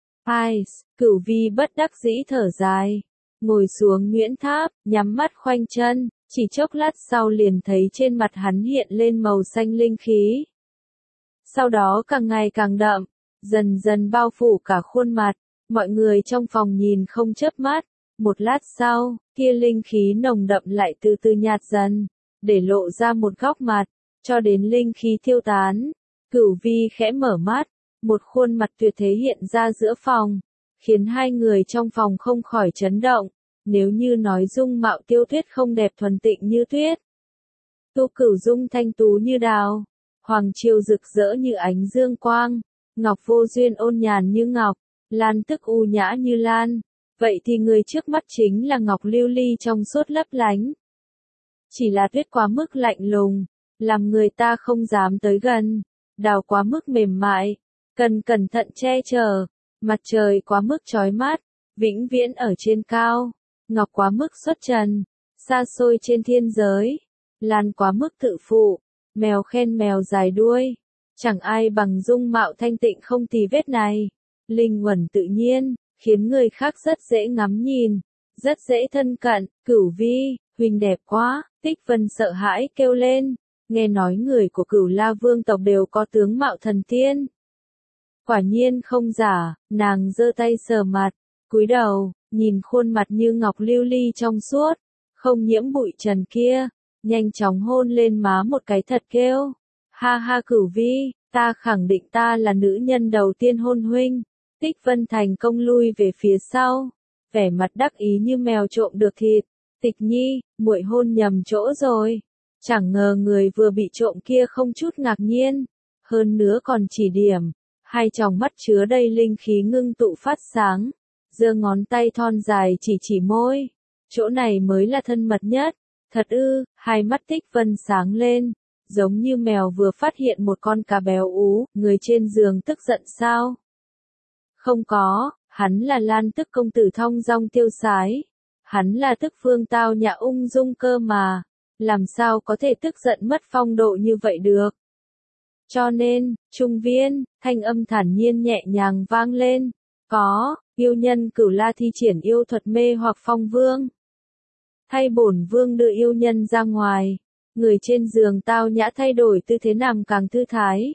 Cửu Vi bất đắc dĩ thở dài. Ngồi xuống Nguyễn Tháp, nhắm mắt khoanh chân, chỉ chốc lát sau liền thấy trên mặt hắn hiện lên màu xanh linh khí. Sau đó càng ngày càng đậm, dần dần bao phủ cả khuôn mặt, mọi người trong phòng nhìn không chớp mắt. Một lát sau, kia linh khí nồng đậm lại từ từ nhạt dần, để lộ ra một góc mặt, cho đến linh khí tiêu tán, Cửu Vi khẽ mở mắt, một khuôn mặt tuyệt thế hiện ra giữa phòng, khiến hai người trong phòng không khỏi chấn động. Nếu như nói dung mạo Tiêu Tuyết không đẹp thuần tịnh như tuyết, Tu Cửu dung thanh tú như đào, hoàng triều rực rỡ như ánh dương quang, Ngọc Vô Duyên ôn nhàn như ngọc, Lan Tức u nhã như lan, vậy thì người trước mắt chính là Ngọc Lưu Ly trong suốt lấp lánh. Chỉ là tuyết quá mức lạnh lùng, làm người ta không dám tới gần, đào quá mức mềm mại, cần cẩn thận che chở, mặt trời quá mức chói mắt, vĩnh viễn ở trên cao, ngọc quá mức xuất trần, xa xôi trên thiên giới, lan quá mức tự phụ, mèo khen mèo dài đuôi, chẳng ai bằng dung mạo thanh tịnh không tì vết này, linh huẩn tự nhiên, khiến người khác rất dễ ngắm nhìn, rất dễ thân cận. Cửu Vi, huynh đẹp quá, Tích Vân sợ hãi kêu lên, nghe nói người của Cửu La Vương tộc đều có tướng mạo thần tiên. Quả nhiên không giả, nàng giơ tay sờ mặt, cúi đầu, nhìn khuôn mặt như ngọc lưu ly trong suốt, không nhiễm bụi trần kia, nhanh chóng hôn lên má một cái thật kêu. Ha ha Cửu Vi, ta khẳng định ta là nữ nhân đầu tiên hôn huynh. Tích Vân thành công lui về phía sau, vẻ mặt đắc ý như mèo trộm được thịt. Tịch Nhi, muội hôn nhầm chỗ rồi. Chẳng ngờ người vừa bị trộm kia không chút ngạc nhiên, hơn nữa còn chỉ điểm, hai tròng mắt chứa đầy linh khí ngưng tụ phát sáng, giơ ngón tay thon dài chỉ môi, chỗ này mới là thân mật nhất. Thật ư? Hai mắt Tích Vân sáng lên, giống như mèo vừa phát hiện một con cá béo ú. Người trên giường tức giận sao? Không có, hắn là Lan Tức công tử thong dong tiêu sái, hắn là Tức Phương tao nhã ung dung cơ mà, làm sao có thể tức giận mất phong độ như vậy được. Cho nên, Trung Viên, thanh âm thản nhiên nhẹ nhàng vang lên, có, yêu nhân Cửu La thi triển yêu thuật mê hoặc Phong Vương. Thay bổn vương đưa yêu nhân ra ngoài, người trên giường tao nhã thay đổi tư thế nằm càng thư thái.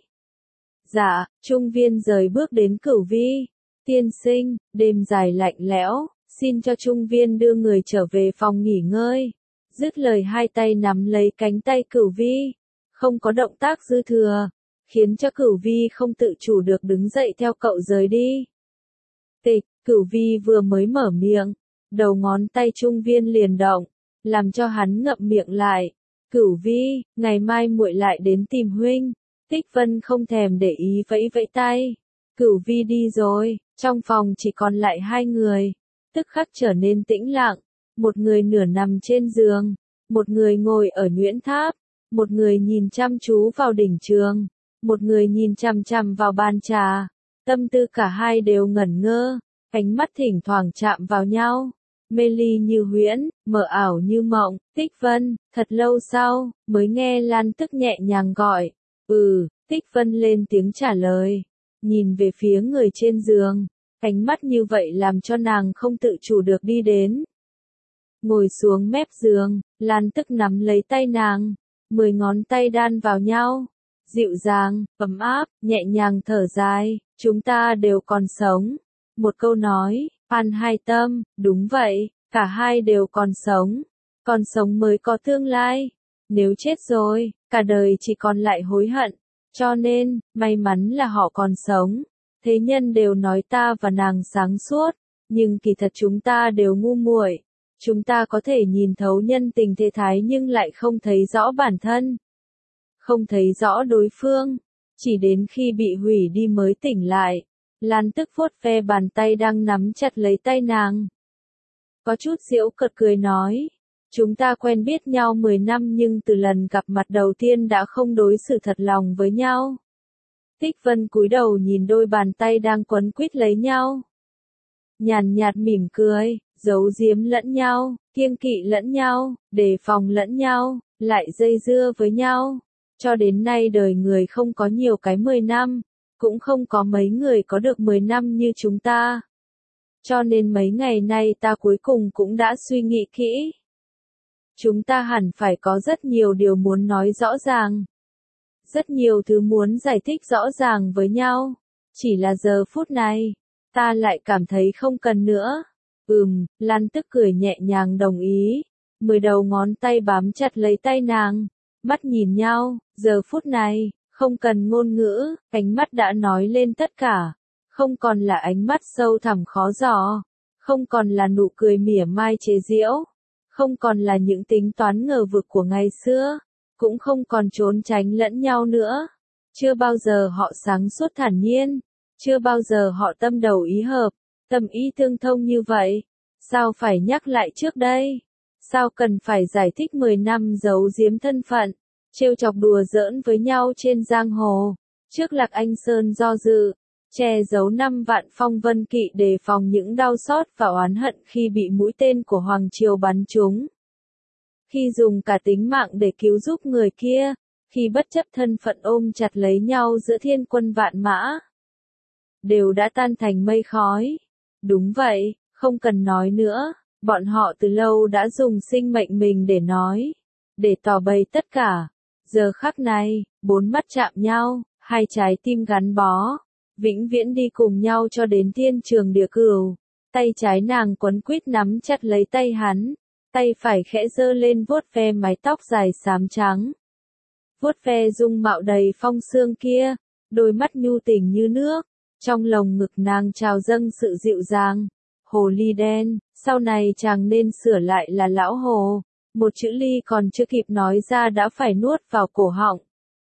Dạ, Trung Viên rời bước đến Cửu Vi, tiên sinh, đêm dài lạnh lẽo, xin cho Trung Viên đưa người trở về phòng nghỉ ngơi. Dứt lời hai tay nắm lấy cánh tay Cửu Vi, không có động tác dư thừa, khiến cho Cửu Vi không tự chủ được đứng dậy theo cậu rời đi. Tịch, Cửu Vi vừa mới mở miệng, đầu ngón tay Trung Viên liền động, làm cho hắn ngậm miệng lại. Cửu Vi, ngày mai muội lại đến tìm huynh. Tích Vân không thèm để ý vẫy vẫy tay. Cửu Vi đi rồi, trong phòng chỉ còn lại hai người, tức khắc trở nên tĩnh lặng. Một người nửa nằm trên giường, một người ngồi ở nhuyễn tháp, một người nhìn chăm chú vào đỉnh trường, một người nhìn chằm chằm vào bàn trà. Tâm tư cả hai đều ngẩn ngơ, ánh mắt thỉnh thoảng chạm vào nhau, mê ly như huyễn, mờ ảo như mộng. Tích Vân, thật lâu sau, mới nghe Lan Tức nhẹ nhàng gọi. Tích Vân lên tiếng trả lời, nhìn về phía người trên giường, ánh mắt như vậy làm cho nàng không tự chủ được đi đến. Ngồi xuống mép giường, Lan Tức nắm lấy tay nàng, 10 ngón tay đan vào nhau, dịu dàng, ấm áp, nhẹ nhàng thở dài, chúng ta đều còn sống. Một câu nói, An hai tâm, đúng vậy, cả hai đều còn sống mới có tương lai. Nếu chết rồi, cả đời chỉ còn lại hối hận. Cho nên, may mắn là họ còn sống. Thế nhân đều nói ta và nàng sáng suốt, nhưng kỳ thật chúng ta đều ngu muội. Chúng ta có thể nhìn thấu nhân tình thế thái nhưng lại không thấy rõ bản thân, không thấy rõ đối phương, chỉ đến khi bị hủy đi mới tỉnh lại. Lan Tức vuốt ve bàn tay đang nắm chặt lấy tay nàng, có chút giễu cợt cười nói, chúng ta quen biết nhau 10 năm nhưng từ lần gặp mặt đầu tiên đã không đối xử thật lòng với nhau. Tích Vân cúi đầu nhìn đôi bàn tay đang quấn quýt lấy nhau, nhàn nhạt mỉm cười, giấu giếm lẫn nhau, kiêng kỵ lẫn nhau, đề phòng lẫn nhau, lại dây dưa với nhau. Cho đến nay đời người không có nhiều cái 10 năm, cũng không có mấy người có được 10 năm như chúng ta. Cho nên mấy ngày nay ta cuối cùng cũng đã suy nghĩ kỹ. Chúng ta hẳn phải có rất nhiều điều muốn nói rõ ràng. Rất nhiều thứ muốn giải thích rõ ràng với nhau. Chỉ là giờ phút này, ta lại cảm thấy không cần nữa. Lan Tức cười nhẹ nhàng đồng ý. 10 đầu ngón tay bám chặt lấy tay nàng, mắt nhìn nhau, giờ phút này, Không cần ngôn ngữ, ánh mắt đã nói lên tất cả. Không còn là ánh mắt sâu thẳm khó dò. Không còn là nụ cười mỉa mai chế giễu. Không còn là những tính toán ngờ vực của ngày xưa. Cũng không còn trốn tránh lẫn nhau nữa. Chưa bao giờ họ sáng suốt thản nhiên. Chưa bao giờ họ tâm đầu ý hợp, tâm ý tương thông như vậy. Sao phải nhắc lại trước đây? Sao cần phải giải thích 10 năm giấu giếm thân phận, trêu chọc đùa giỡn với nhau trên giang hồ? Trước Lạc Anh Sơn do dự, che giấu 5 vạn phong vân kỵ đề phòng những đau xót và oán hận khi bị mũi tên của Hoàng Triều bắn trúng. Khi dùng cả tính mạng để cứu giúp người kia, khi bất chấp thân phận ôm chặt lấy nhau giữa thiên quân vạn mã, đều đã tan thành mây khói. Đúng vậy, không cần nói nữa, bọn họ từ lâu đã dùng sinh mệnh mình để nói, để tỏ bày tất cả. Giờ khắc này, 4 mắt chạm nhau, 2 trái tim gắn bó, vĩnh viễn đi cùng nhau cho đến thiên trường địa cửu. Tay trái nàng quấn quýt nắm chặt lấy tay hắn, tay phải khẽ giơ lên vuốt ve mái tóc dài xám trắng. Vuốt ve dung mạo đầy phong sương kia, đôi mắt nhu tình như nước. Trong lồng ngực nàng trào dâng sự dịu dàng. Hồ ly đen, sau này chàng nên sửa lại là lão hồ. Một chữ ly còn chưa kịp nói ra đã phải nuốt vào cổ họng.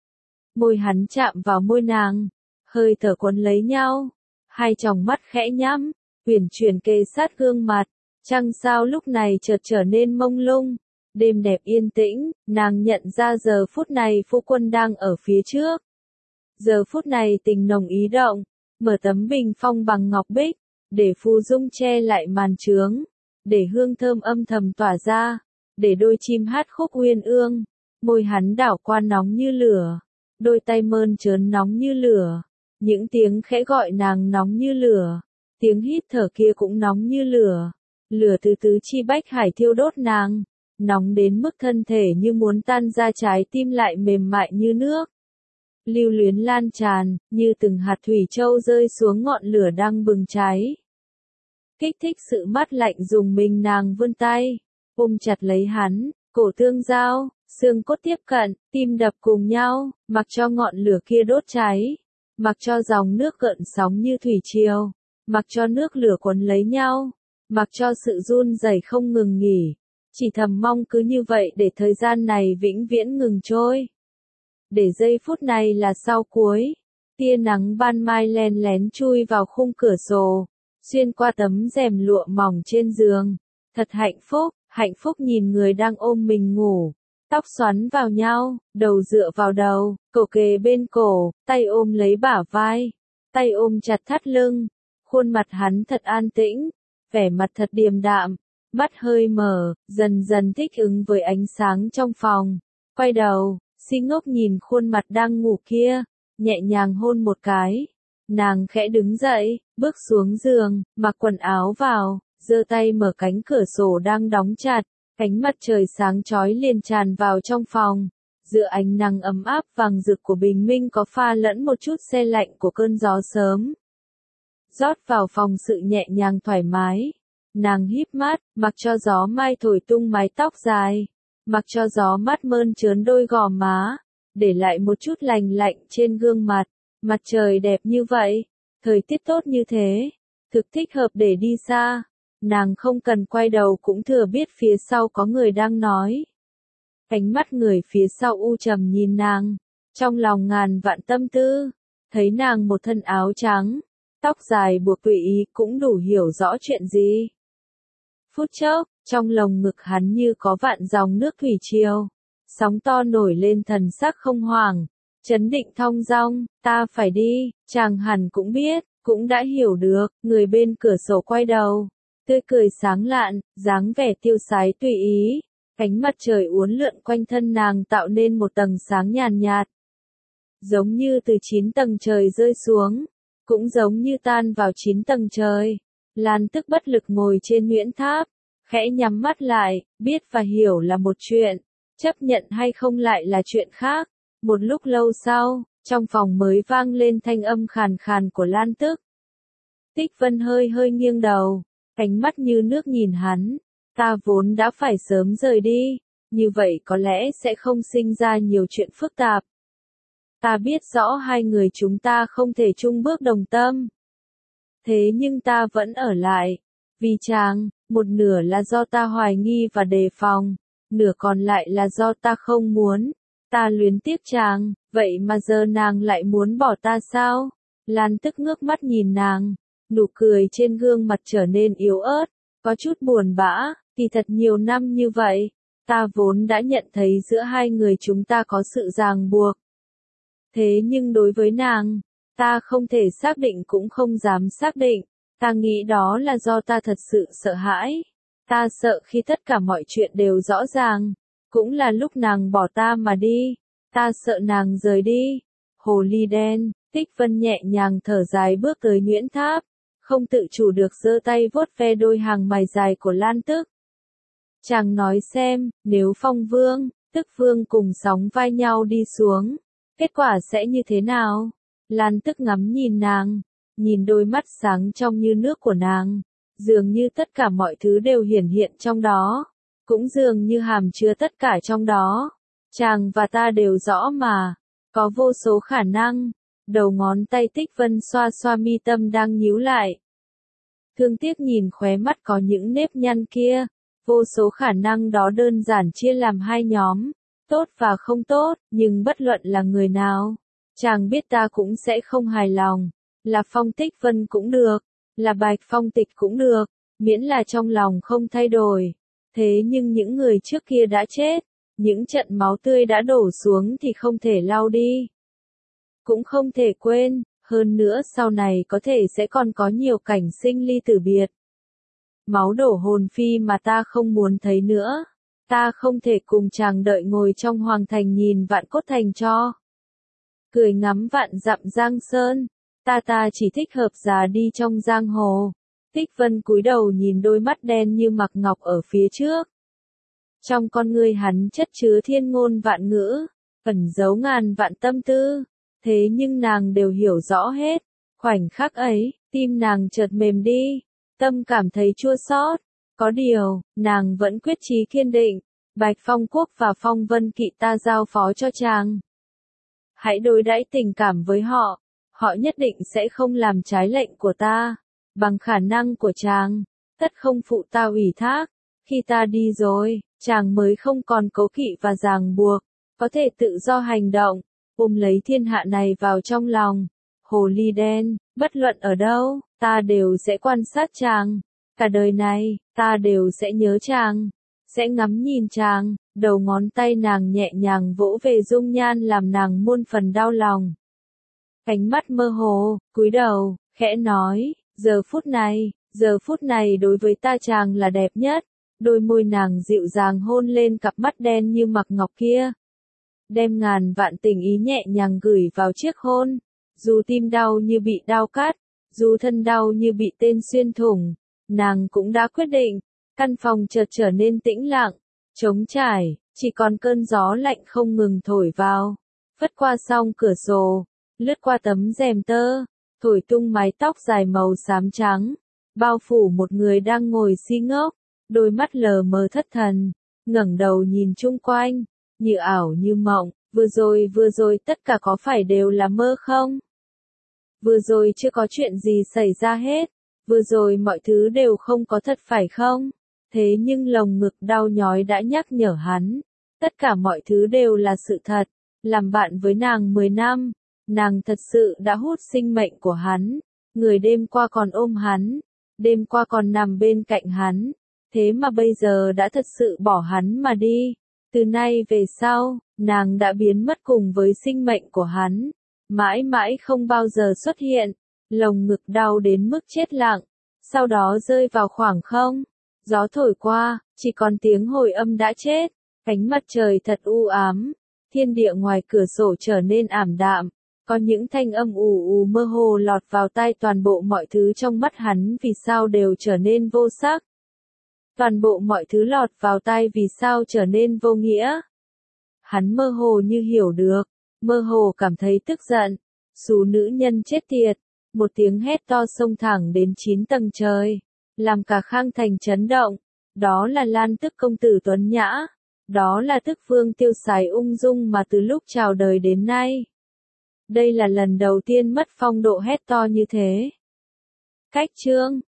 Môi hắn chạm vào môi nàng, hơi thở quấn lấy nhau. Hai tròng mắt khẽ nhắm, uyển chuyển kề sát gương mặt. Trăng sao lúc này chợt trở nên mông lung. Đêm đẹp yên tĩnh, nàng nhận ra giờ phút này phu quân đang ở phía trước. Giờ phút này tình nồng ý động. Mở tấm bình phong bằng ngọc bích, để phù dung che lại màn trướng, để hương thơm âm thầm tỏa ra, để đôi chim hát khúc uyên ương. Môi hắn đảo qua nóng như lửa, đôi tay mơn trớn nóng như lửa, những tiếng khẽ gọi nàng nóng như lửa, tiếng hít thở kia cũng nóng như lửa. Lửa từ tứ chi bách hải thiêu đốt nàng, nóng đến mức thân thể như muốn tan ra, trái tim lại mềm mại như nước. Lưu luyến lan tràn, như từng hạt thủy châu rơi xuống ngọn lửa đang bừng cháy. Kích thích sự mát lạnh dùng mình, nàng vươn tay, ôm chặt lấy hắn, cổ tương giao, xương cốt tiếp cận, tim đập cùng nhau, mặc cho ngọn lửa kia đốt cháy, mặc cho dòng nước gợn sóng như thủy triều, mặc cho nước lửa cuốn lấy nhau, mặc cho sự run rẩy không ngừng nghỉ. Chỉ thầm mong cứ như vậy để thời gian này vĩnh viễn ngừng trôi. Để giây phút này là sau cuối. Tia nắng ban mai len lén chui vào khung cửa sổ, xuyên qua tấm rèm lụa mỏng trên giường. Thật hạnh phúc nhìn người đang ôm mình ngủ. Tóc xoắn vào nhau, đầu dựa vào đầu, cổ kề bên cổ, tay ôm lấy bả vai, tay ôm chặt thắt lưng. Khuôn mặt hắn thật an tĩnh, vẻ mặt thật điềm đạm, mắt hơi mở, dần dần thích ứng với ánh sáng trong phòng. Quay đầu, si ngốc nhìn khuôn mặt đang ngủ kia, nhẹ nhàng hôn một cái. Nàng khẽ đứng dậy, bước xuống giường, mặc quần áo vào, giơ tay mở cánh cửa sổ đang đóng chặt. Ánh mặt trời sáng chói liền tràn vào trong phòng. Giữa ánh nắng ấm áp vàng rực của bình minh có pha lẫn một chút se lạnh của cơn gió sớm. Rót vào phòng sự nhẹ nhàng thoải mái. Nàng híp mắt, mặc cho gió mai thổi tung mái tóc dài, mặc cho gió mát mơn trớn đôi gò má, để lại một chút lành lạnh trên gương mặt. Mặt trời đẹp như vậy, thời tiết tốt như thế, thực thích hợp để đi xa. Nàng không cần quay đầu cũng thừa biết phía sau có người đang nói. Ánh mắt người phía sau u trầm nhìn nàng, trong lòng ngàn vạn tâm tư. Thấy nàng một thân áo trắng, tóc dài buộc tùy ý cũng đủ hiểu rõ chuyện gì. Phút chốc, trong lồng ngực hắn như có vạn dòng nước thủy triều, sóng to nổi lên, thần sắc không hoảng, trấn định thong dong. Ta phải đi, chàng hẳn cũng biết, cũng đã hiểu được. Người bên cửa sổ quay đầu, tươi cười sáng lạn, dáng vẻ tiêu sái tùy ý. Ánh mặt trời uốn lượn quanh thân nàng tạo nên một tầng sáng nhàn nhạt, giống như từ 9 tầng trời rơi xuống, cũng giống như tan vào 9 tầng trời. Lan Tức bất lực ngồi trên nhuyễn tháp, khẽ nhắm mắt lại, biết và hiểu là một chuyện, chấp nhận hay không lại là chuyện khác. Một lúc lâu sau, trong phòng mới vang lên thanh âm khàn khàn của Lan Tức. Tích Vân hơi hơi nghiêng đầu, ánh mắt như nước nhìn hắn. Ta vốn đã phải sớm rời đi, như vậy có lẽ sẽ không sinh ra nhiều chuyện phức tạp. Ta biết rõ hai người chúng ta không thể chung bước đồng tâm. Thế nhưng ta vẫn ở lại. Vì chàng, một nửa là do ta hoài nghi và đề phòng, nửa còn lại là do ta không muốn. Ta luyến tiếc chàng, vậy mà giờ nàng lại muốn bỏ ta sao? Lan Tức ngước mắt nhìn nàng, nụ cười trên gương mặt trở nên yếu ớt, có chút buồn bã, kỳ thật nhiều năm như vậy, ta vốn đã nhận thấy giữa hai người chúng ta có sự ràng buộc. Thế nhưng đối với nàng, ta không thể xác định cũng không dám xác định, ta nghĩ đó là do ta thật sự sợ hãi. Ta sợ khi tất cả mọi chuyện đều rõ ràng, cũng là lúc nàng bỏ ta mà đi, ta sợ nàng rời đi. Hồ ly đen, Tích Vân nhẹ nhàng thở dài bước tới Nguyễn Tháp, không tự chủ được giơ tay vuốt ve đôi hàng mày dài của Lan Tức. Chàng nói xem, nếu Phong Vương, Tức Vương cùng sóng vai nhau đi xuống, kết quả sẽ như thế nào? Lan Tức ngắm nhìn nàng, nhìn đôi mắt sáng trong như nước của nàng, dường như tất cả mọi thứ đều hiển hiện trong đó, cũng dường như hàm chứa tất cả trong đó. Chàng và ta đều rõ mà, có vô số khả năng. Đầu ngón tay Tích Vân xoa xoa mi tâm đang nhíu lại. Thương tiếc nhìn khóe mắt có những nếp nhăn kia, vô số khả năng đó đơn giản chia làm hai nhóm, tốt và không tốt, nhưng bất luận là người nào, chàng biết ta cũng sẽ không hài lòng, là Phong Tích Vân cũng được, là Bạch Phong Tịch cũng được, miễn là trong lòng không thay đổi. Thế nhưng những người trước kia đã chết, những trận máu tươi đã đổ xuống thì không thể lau đi, cũng không thể quên, hơn nữa sau này có thể sẽ còn có nhiều cảnh sinh ly tử biệt. Máu đổ hồn phi mà ta không muốn thấy nữa, ta không thể cùng chàng đợi ngồi trong hoàng thành nhìn vạn cốt thành cho. Cười ngắm vạn dặm giang sơn, ta chỉ thích hợp giá đi trong giang hồ. Tích Vân cúi đầu nhìn đôi mắt đen như mặc ngọc ở phía trước. Trong con ngươi hắn chất chứa thiên ngôn vạn ngữ, ẩn giấu ngàn vạn tâm tư. Thế nhưng nàng đều hiểu rõ hết. Khoảnh khắc ấy, tim nàng chợt mềm đi, tâm cảm thấy chua xót. Có điều, nàng vẫn quyết chí kiên định. Bạch Phong Quốc và Phong Vân Kỵ ta giao phó cho chàng. Hãy đối đãi tình cảm với họ. Họ nhất định sẽ không làm trái lệnh của ta. Bằng khả năng của chàng, tất không phụ ta ủy thác. Khi ta đi rồi, chàng mới không còn cố kỵ và ràng buộc, có thể tự do hành động, ôm lấy thiên hạ này vào trong lòng. Hồ ly đen, bất luận ở đâu, ta đều sẽ quan sát chàng. Cả đời này, ta đều sẽ nhớ chàng, sẽ ngắm nhìn chàng. Đầu ngón tay nàng nhẹ nhàng vỗ về dung nhan làm nàng muôn phần đau lòng. Ánh mắt mơ hồ, cúi đầu, khẽ nói, giờ phút này đối với ta chàng là đẹp nhất. Đôi môi nàng dịu dàng hôn lên cặp mắt đen như mặc ngọc kia. Đem ngàn vạn tình ý nhẹ nhàng gửi vào chiếc hôn. Dù tim đau như bị đao cắt, dù thân đau như bị tên xuyên thủng, nàng cũng đã quyết định. Căn phòng chợt trở nên tĩnh lặng, trống trải, chỉ còn cơn gió lạnh không ngừng thổi vào, phất qua song cửa sổ, lướt qua tấm rèm tơ, thổi tung mái tóc dài màu xám trắng, bao phủ một người đang ngồi si ngốc, đôi mắt lờ mờ thất thần, ngẩng đầu nhìn chung quanh, như ảo như mộng. Vừa rồi tất cả có phải đều là mơ không? Vừa rồi chưa có chuyện gì xảy ra hết, vừa rồi mọi thứ đều không có thật phải không? Thế nhưng lồng ngực đau nhói đã nhắc nhở hắn, tất cả mọi thứ đều là sự thật. Làm bạn với nàng 10 năm, nàng thật sự đã hút sinh mệnh của hắn, người đêm qua còn ôm hắn, đêm qua còn nằm bên cạnh hắn, thế mà bây giờ đã thật sự bỏ hắn mà đi. Từ nay về sau, nàng đã biến mất cùng với sinh mệnh của hắn, mãi mãi không bao giờ xuất hiện. Lồng ngực đau đến mức chết lặng, sau đó rơi vào khoảng không. Gió thổi qua, chỉ còn tiếng hồi âm đã chết. Ánh mặt trời thật u ám, thiên địa ngoài cửa sổ trở nên ảm đạm, có những thanh âm ù ù mơ hồ lọt vào tai. Toàn bộ mọi thứ trong mắt hắn vì sao đều trở nên vô sắc. Toàn bộ mọi thứ lọt vào tai vì sao trở nên vô nghĩa. Hắn mơ hồ như hiểu được, mơ hồ cảm thấy tức giận. Xú nữ nhân chết tiệt, một tiếng hét to xông thẳng đến 9 tầng trời, làm cả Khang Thành chấn động. Đó là Lan Tức công tử tuấn nhã, đó là Tức Vương tiêu sái ung dung mà từ lúc chào đời đến nay Đây là lần đầu tiên mất phong độ hét to như thế. Cách chương